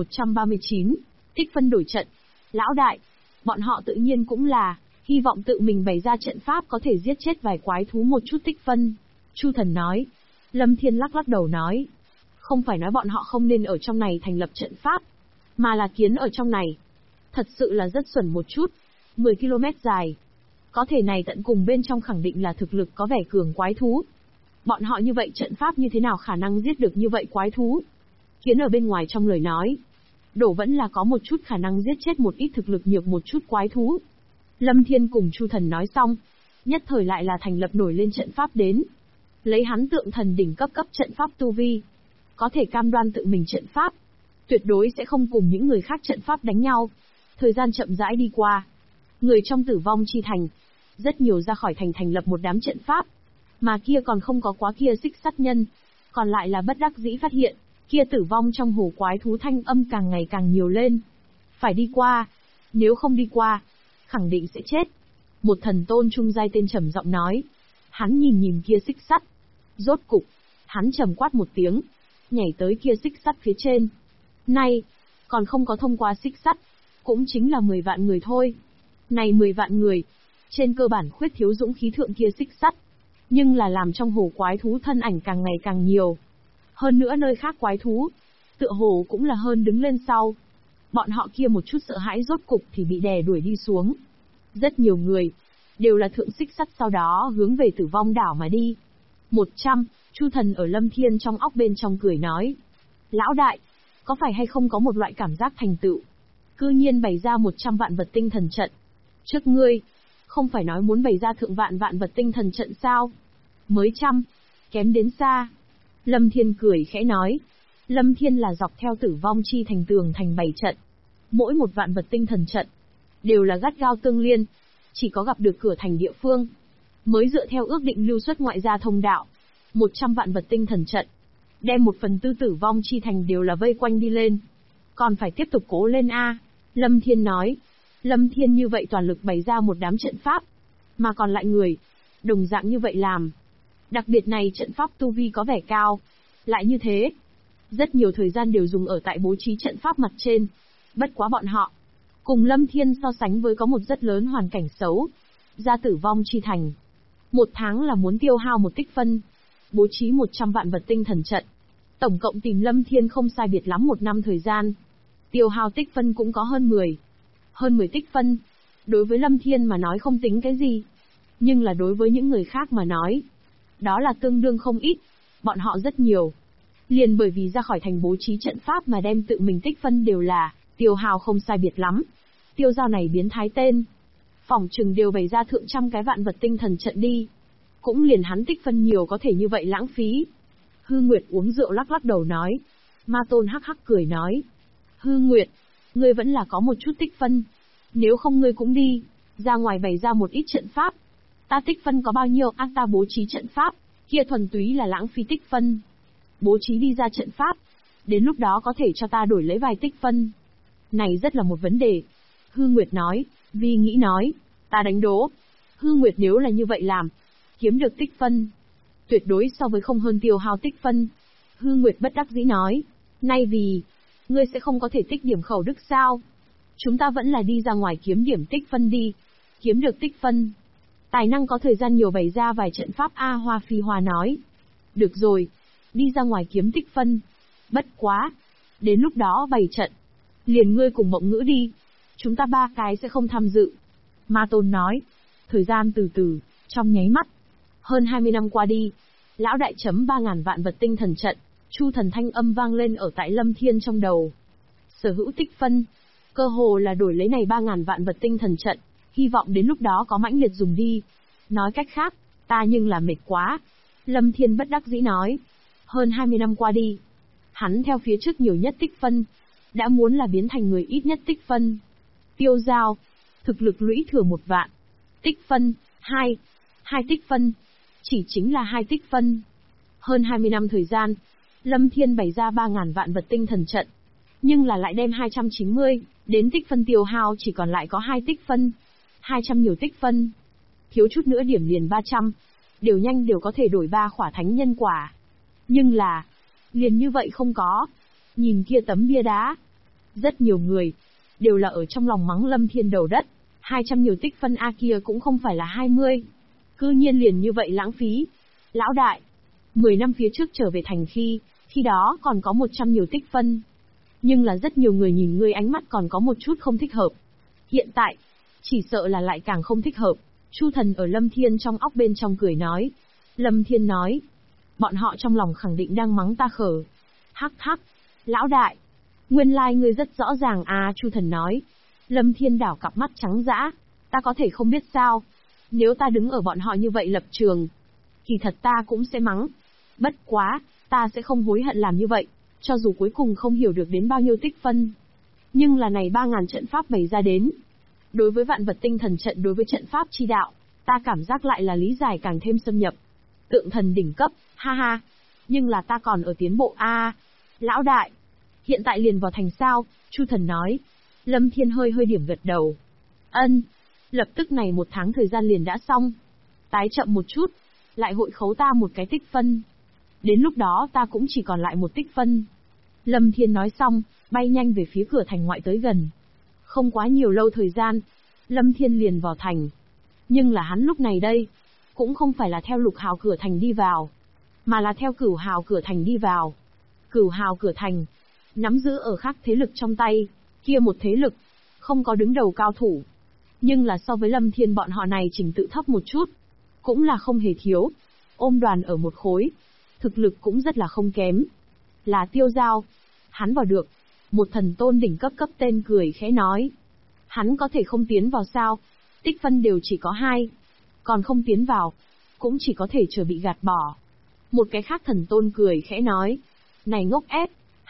1139, tích phân đổi trận. Lão đại, bọn họ tự nhiên cũng là, hy vọng tự mình bày ra trận pháp có thể giết chết vài quái thú một chút tích phân. Chu Thần nói. Lâm Thiên lắc đầu nói. Không phải nói bọn họ không nên ở trong này thành lập trận pháp, mà là kiến ở trong này. Thật sự là rất xuẩn một chút, 10 km dài. Có thể này tận cùng bên trong khẳng định là thực lực có vẻ cường quái thú. Bọn họ như vậy trận pháp như thế nào khả năng giết được như vậy quái thú? Kiến ở bên ngoài trong lời nói, đổ vẫn là có một chút khả năng giết chết một ít thực lực nhược một chút quái thú. Lâm Thiên cùng Chu Thần nói xong, nhất thời lại là thành lập nổi lên trận pháp đến. Lấy hắn tượng thần đỉnh cấp trận pháp tu vi, có thể cam đoan tự mình trận pháp, tuyệt đối sẽ không cùng những người khác trận pháp đánh nhau. Thời gian chậm rãi đi qua, người trong Tử Vong Chi Thành, rất nhiều ra khỏi thành thành lập một đám trận pháp, mà kia còn không có quá kia xích sắt nhân, còn lại là bất đắc dĩ phát hiện, kia tử vong trong hồ quái thú thanh âm càng ngày càng nhiều lên. Phải đi qua, nếu không đi qua, khẳng định sẽ chết. Một thần tôn trung giai tên trầm giọng nói. Hắn nhìn kia xích sắt. Rốt cục, hắn trầm quát một tiếng, nhảy tới kia xích sắt phía trên. Này, còn không có thông qua xích sắt, cũng chính là 10 vạn người thôi. Này 10 vạn người, trên cơ bản khuyết thiếu dũng khí thượng kia xích sắt, nhưng là làm trong hồ quái thú thân ảnh càng ngày càng nhiều. Hơn nữa nơi khác quái thú, tựa hồ cũng là hơn đứng lên sau. Bọn họ kia một chút sợ hãi rốt cục thì bị đè đuổi đi xuống. Rất nhiều người, đều là thượng xích sắt sau đó hướng về Tử Vong đảo mà đi. 100, Chu Thần ở Lâm Thiên trong óc bên trong cười nói. Lão đại, có phải hay không có một loại cảm giác thành tựu? Cư nhiên bày ra 100 vạn vật tinh thần trận. Trước ngươi, không phải nói muốn bày ra thượng vạn vật tinh thần trận sao? Mới trăm, kém đến xa. Lâm Thiên cười khẽ nói. Lâm Thiên là dọc theo Tử Vong Chi Thành tường thành bày trận. Mỗi một vạn vật tinh thần trận, đều là gắt gao tương liên. Chỉ có gặp được cửa thành địa phương, mới dựa theo ước định lưu xuất ngoại gia thông đạo. 100 vạn vật tinh thần trận, đem 1/4 Tử Vong Chi Thành đều là vây quanh đi lên. Còn phải tiếp tục cố lên a. Lâm Thiên nói. Lâm Thiên như vậy toàn lực bày ra một đám trận pháp, mà còn lại người, đồng dạng như vậy làm. Đặc biệt này trận pháp tu vi có vẻ cao. Lại như thế, rất nhiều thời gian đều dùng ở tại bố trí trận pháp mặt trên. Bất quá bọn họ, cùng Lâm Thiên so sánh với có một rất lớn hoàn cảnh xấu. Ra Tử Vong Chi Thành, 1 tháng là muốn tiêu hao 1 tích phân, bố trí 100 vạn vật tinh thần trận. Tổng cộng tìm Lâm Thiên không sai biệt lắm 1 năm thời gian. Tiêu hao tích phân cũng có hơn 10. Hơn 10 tích phân, đối với Lâm Thiên mà nói không tính cái gì. Nhưng là đối với những người khác mà nói, đó là tương đương không ít. Bọn họ rất nhiều. Liền bởi vì ra khỏi thành bố trí trận pháp mà đem tự mình tích phân đều là tiêu hao không sai biệt lắm. Tiêu giao này biến thái tên, phỏng chừng đều bày ra thượng trăm cái vạn vật tinh thần trận đi. Cũng liền hắn tích phân nhiều có thể như vậy lãng phí. Hư Nguyệt uống rượu lắc đầu nói. Ma Tôn hắc hắc cười nói. Hư Nguyệt, ngươi vẫn là có một chút tích phân. Nếu không ngươi cũng đi, ra ngoài bày ra một ít trận pháp. Ta tích phân có bao nhiêu ta bố trí trận pháp, kia thuần túy là lãng phí tích phân. Bố trí đi ra trận pháp, đến lúc đó có thể cho ta đổi lấy vài tích phân. Này rất là một vấn đề. Hư Nguyệt nói, Vi nghĩ nói, ta đánh đố. Hư Nguyệt nếu là như vậy làm, kiếm được tích phân, tuyệt đối so với không hơn tiêu hao tích phân. Hư Nguyệt bất đắc dĩ nói, nay vì, ngươi sẽ không có thể tích điểm khẩu đức sao? Chúng ta vẫn là đi ra ngoài kiếm điểm tích phân đi. Kiếm được tích phân, tài năng có thời gian nhiều bày ra vài trận pháp A. Hoa Phi Hoa nói. Được rồi, đi ra ngoài kiếm tích phân. Bất quá, đến lúc đó bày trận, liền ngươi cùng Mộng Ngữ đi. Chúng ta 3 cái sẽ không tham dự. Ma Tôn nói. Thời gian từ từ, trong nháy mắt. Hơn 20 năm qua đi, lão đại chấm 3.000 vạn vật tinh thần trận. Chu Thần thanh âm vang lên ở tại Lâm Thiên trong đầu. Sở hữu tích phân, cơ hồ là đổi lấy này 3.000 vạn vật tinh thần trận. Hy vọng đến lúc đó có mãnh liệt dùng đi. Nói cách khác, ta nhưng là mệt quá. Lâm Thiên bất đắc dĩ nói. Hơn 20 năm qua đi, hắn theo phía trước nhiều nhất tích phân, đã muốn là biến thành người ít nhất tích phân. Tiêu Giao, thực lực lũy thừa 1 vạn. Tích phân, 2 tích phân. Chỉ chính là 2 tích phân. Hơn 20 năm thời gian, Lâm Thiên bày ra 3.000 vạn vật tinh thần trận. Nhưng là lại đem 290, đến tích phân tiêu hao chỉ còn lại có 2 tích phân. 200 nhiều tích phân. Thiếu chút nữa điểm liền 300. Đều nhanh đều có thể đổi 3 khỏa thánh nhân quả. Nhưng là, liền như vậy không có. Nhìn kia tấm bia đá. Rất nhiều người, đều là ở trong lòng mắng Lâm Thiên đầu đất. 200 nhiều tích phân A kia cũng không phải là 20. Cư nhiên liền như vậy lãng phí. Lão đại, 10 năm phía trước trở về thành khi đó còn có 100 nhiều tích phân. Nhưng là rất nhiều người nhìn ngươi ánh mắt còn có một chút không thích hợp. Hiện tại, chỉ sợ là lại càng không thích hợp. Chu Thần ở Lâm Thiên trong óc bên trong cười nói. Lâm Thiên nói, bọn họ trong lòng khẳng định đang mắng ta khở. Hắc hắc, lão đại, nguyên lai ngươi rất rõ ràng à, Chu Thần nói. Lâm Thiên đảo cặp mắt trắng dã, ta có thể không biết sao. Nếu ta đứng ở bọn họ như vậy lập trường, kỳ thật ta cũng sẽ mắng. Bất quá, ta sẽ không hối hận làm như vậy, cho dù cuối cùng không hiểu được đến bao nhiêu tích phân. Nhưng là này 3.000 trận pháp bày ra đến. Đối với vạn vật tinh thần trận, đối với trận pháp chi đạo, ta cảm giác lại là lý giải càng thêm xâm nhập. Tượng thần đỉnh cấp, ha ha. Nhưng là ta còn ở tiến bộ a. Lão đại, hiện tại liền vào thành sao? Chu Thần nói. Lâm Thiên hơi điểm gật đầu. Ân, lập tức này 1 tháng thời gian liền đã xong. Tái chậm một chút, lại hội khấu ta 1 cái tích phân. Đến lúc đó ta cũng chỉ còn lại 1 tích phân. Lâm Thiên nói xong, bay nhanh về phía cửa thành ngoại tới gần. Không quá nhiều lâu thời gian, Lâm Thiên liền vào thành. Nhưng là hắn lúc này đây, cũng không phải là theo Lục Hào cửa thành đi vào, mà là theo Cửu Hào cửa thành đi vào. Cửu Hào cửa thành, nắm giữ ở khác thế lực trong tay, kia một thế lực, không có đứng đầu cao thủ. Nhưng là so với Lâm Thiên bọn họ này trình tự thấp một chút, cũng là không hề thiếu. Ôm đoàn ở một khối, thực lực cũng rất là không kém. Là Tiêu Giao, hắn vào được. Một thần tôn đỉnh cấp tên cười khẽ nói. Hắn có thể không tiến vào sao? Tích phân đều chỉ có 2. Còn không tiến vào, cũng chỉ có thể chờ bị gạt bỏ. Một cái khác thần tôn cười khẽ nói. Này ngốc ép,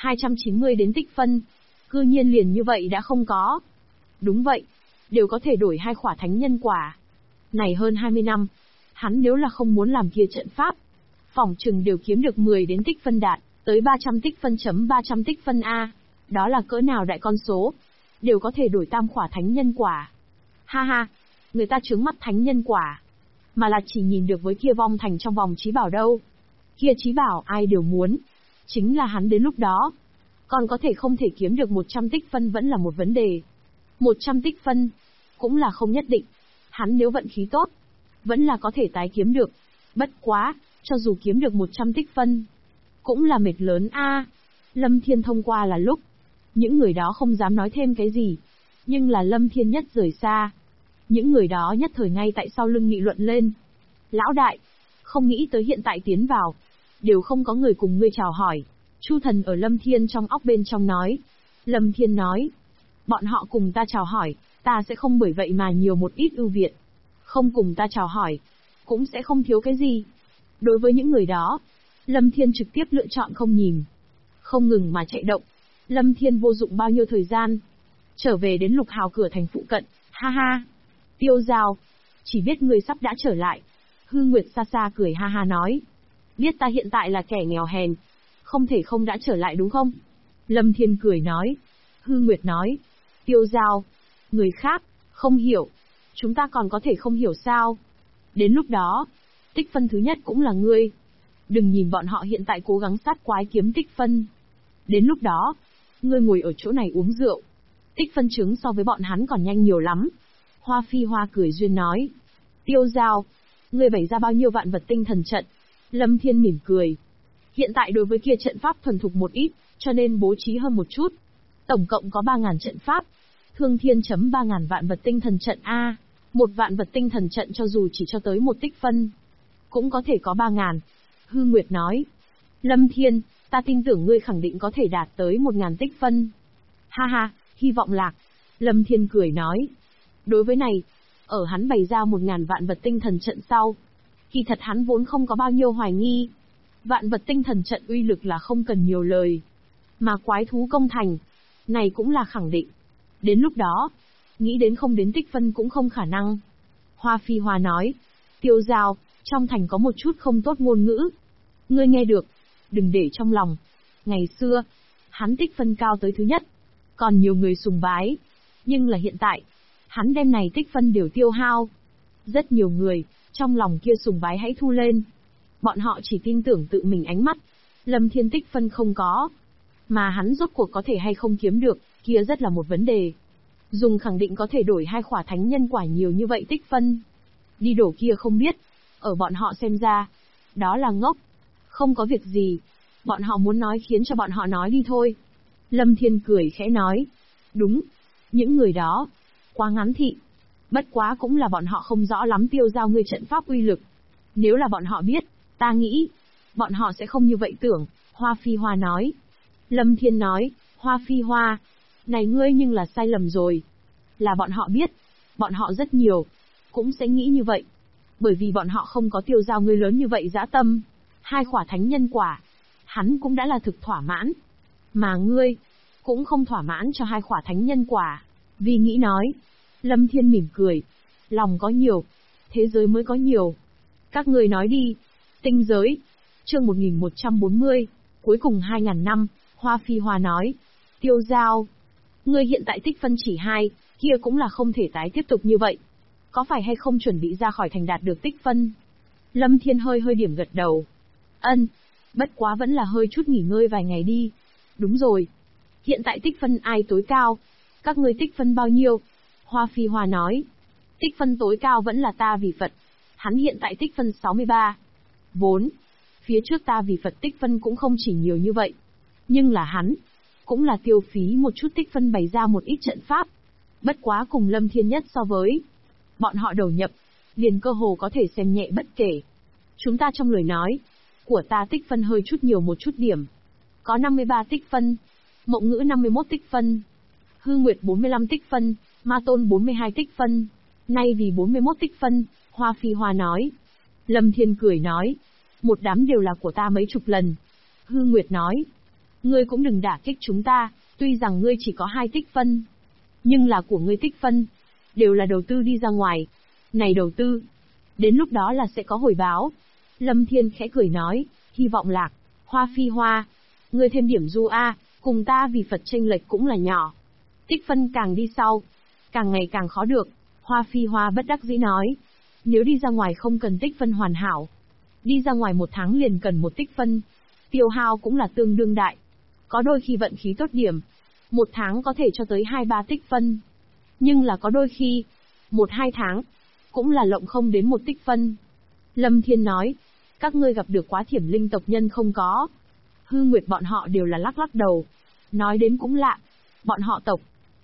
290 đến tích phân. Cư nhiên liền như vậy đã không có. Đúng vậy, đều có thể đổi 2 khỏa thánh nhân quả. Này hơn 20 năm, hắn nếu là không muốn làm kia trận pháp, phỏng chừng đều kiếm được 10 đến tích phân đạt, tới 300 tích phân chấm 300 tích phân A. Đó là cỡ nào đại con số, đều có thể đổi tam khỏa thánh nhân quả. Ha ha, người ta trướng mắt thánh nhân quả, mà là chỉ nhìn được với kia vong thành trong vòng trí bảo đâu. Kia trí bảo ai đều muốn, chính là hắn đến lúc đó, còn có thể không thể kiếm được 100 tích phân vẫn là một vấn đề. 100 tích phân, cũng là không nhất định. Hắn nếu vận khí tốt, vẫn là có thể tái kiếm được. Bất quá, cho dù kiếm được 100 tích phân, cũng là mệt lớn a. Lâm Thiên thông qua là lúc, những người đó không dám nói thêm cái gì. Nhưng là Lâm Thiên nhất rời xa, những người đó nhất thời ngay tại sau lưng nghị luận lên. Lão đại, không nghĩ tới hiện tại tiến vào, đều không có người cùng ngươi chào hỏi. Chu Thần ở Lâm Thiên trong óc bên trong nói. Lâm Thiên nói, bọn họ cùng ta chào hỏi, ta sẽ không bởi vậy mà nhiều một ít ưu việt. Không cùng ta chào hỏi, cũng sẽ không thiếu cái gì. Đối với những người đó, Lâm Thiên trực tiếp lựa chọn không nhìn. Không ngừng mà chạy động, Lâm Thiên vô dụng bao nhiêu thời gian. Trở về đến Lục Hào cửa thành phụ cận, ha ha. Tiêu Giao, chỉ biết người sắp đã trở lại. Hư Nguyệt xa xa cười ha ha nói. Biết ta hiện tại là kẻ nghèo hèn, không thể không đã trở lại đúng không? Lâm Thiên cười nói. Hư Nguyệt nói. Tiêu Giao, người khác, không hiểu. Chúng ta còn có thể không hiểu sao? Đến lúc đó, tích phân thứ nhất cũng là ngươi. Đừng nhìn bọn họ hiện tại cố gắng sát quái kiếm tích phân. Đến lúc đó, ngươi ngồi ở chỗ này uống rượu. Tích phân chứng so với bọn hắn còn nhanh nhiều lắm. Hoa Phi Hoa cười duyên nói. Tiêu Giao, ngươi bày ra bao nhiêu vạn vật tinh thần trận? Lâm Thiên mỉm cười. Hiện tại đối với kia trận pháp thuần thục một ít, cho nên bố trí hơn một chút. Tổng cộng có 3.000 trận pháp. Thương Thiên chấm 3.000 vạn vật tinh thần trận A. Một vạn vật tinh thần trận cho dù chỉ cho tới 1 tích phân, cũng có thể có 3.000. Hư Nguyệt nói. Lâm Thiên, ta tin tưởng ngươi khẳng định có thể đạt tới 1.000 tích phân. Ha ha, hy vọng lạc. Lâm Thiên cười nói. Đối với này, ở hắn bày ra 1000 vạn vật tinh thần trận sau. Kỳ thật hắn vốn không có bao nhiêu hoài nghi. Vạn vật tinh thần trận uy lực là không cần nhiều lời. Mà quái thú công thành, này cũng là khẳng định. Đến lúc đó, nghĩ đến không đến tích phân cũng không khả năng. Hoa Phi Hoa nói, Tiêu Giao, trong thành có một chút không tốt ngôn ngữ. Ngươi nghe được, đừng để trong lòng. Ngày xưa, hắn tích phân cao tới thứ nhất, còn nhiều người sùng bái. Nhưng là hiện tại, hắn đem này tích phân đều tiêu hao. Rất nhiều người, trong lòng kia sùng bái hãy thu lên. Bọn họ chỉ tin tưởng tự mình ánh mắt. Lâm Thiên tích phân không có. Mà hắn rốt cuộc có thể hay không kiếm được, kia rất là một vấn đề. Dùng khẳng định có thể đổi 2 khỏa thánh nhân quả nhiều như vậy tích phân. Đi đổ kia không biết. Ở bọn họ xem ra, đó là ngốc. Không có việc gì. Bọn họ muốn nói khiến cho bọn họ nói đi thôi. Lâm Thiên cười khẽ nói. Đúng. Những người đó, quá ngắn thị. Bất quá cũng là bọn họ không rõ lắm Tiêu Giao ngươi trận pháp uy lực. Nếu là bọn họ biết, ta nghĩ, bọn họ sẽ không như vậy tưởng, Hoa Phi Hoa nói. Lâm Thiên nói, Hoa Phi Hoa, này ngươi nhưng là sai lầm rồi. Là bọn họ biết, bọn họ rất nhiều, cũng sẽ nghĩ như vậy. Bởi vì bọn họ không có Tiêu Giao ngươi lớn như vậy dã tâm. 2 khỏa thánh nhân quả, hắn cũng đã là thực thỏa mãn. Mà ngươi, cũng không thỏa mãn cho 2 khỏa thánh nhân quả. Vì nghĩ nói, Lâm Thiên mỉm cười. Lòng có nhiều, thế giới mới có nhiều. Các ngươi nói đi. Tinh giới. Chương 1140. Cuối cùng 2000 năm, Hoa Phi Hoa nói. Tiêu Giao. Ngươi hiện tại tích phân chỉ 2, kia cũng là không thể tái tiếp tục như vậy. Có phải hay không chuẩn bị ra khỏi thành đạt được tích phân? Lâm Thiên hơi điểm gật đầu. Ân. Bất quá vẫn là hơi chút nghỉ ngơi vài ngày đi. Đúng rồi. Hiện tại tích phân ai tối cao? Các ngươi tích phân bao nhiêu? Hoa Phi Hoa nói. Tích phân tối cao vẫn là ta vì Phật. Hắn hiện tại tích phân 63. Vốn, phía trước ta vì Phật tích phân cũng không chỉ nhiều như vậy. Nhưng là hắn, cũng là tiêu phí một chút tích phân bày ra một ít trận pháp. Bất quá cùng Lâm Thiên nhất so với. Bọn họ đầu nhập, liền cơ hồ có thể xem nhẹ bất kể. Chúng ta trong lời nói, của ta tích phân hơi chút nhiều một chút điểm. Có 53 tích phân, Mộng Ngữ 51 tích phân, Hư Nguyệt 45 tích phân, Ma Tôn 42 tích phân, nay vì 41 tích phân, Hoa Phi Hoa nói. Lâm Thiên cười nói, một đám đều là của ta mấy chục lần. Hư Nguyệt nói, ngươi cũng đừng đả kích chúng ta, tuy rằng ngươi chỉ có 2 tích phân, nhưng là của ngươi tích phân, đều là đầu tư đi ra ngoài. Này đầu tư, đến lúc đó là sẽ có hồi báo. Lâm Thiên khẽ cười nói, hy vọng lạc, Hoa Phi Hoa, ngươi thêm điểm du a, cùng ta vì Phật chênh lệch cũng là nhỏ. Tích phân càng đi sau, càng ngày càng khó được. Hoa Phi Hoa bất đắc dĩ nói, nếu đi ra ngoài không cần tích phân hoàn hảo, đi ra ngoài 1 tháng liền cần 1 tích phân, tiêu hao cũng là tương đương đại. Có đôi khi vận khí tốt điểm, 1 tháng có thể cho tới 2-3 tích phân. Nhưng là có đôi khi, 1-2 tháng, cũng là lộng không đến 1 tích phân. Lâm Thiên nói, các ngươi gặp được quá Thiểm Linh tộc nhân không có? Hư Nguyệt bọn họ đều là lắc đầu. Nói đến cũng lạ, bọn họ tộc,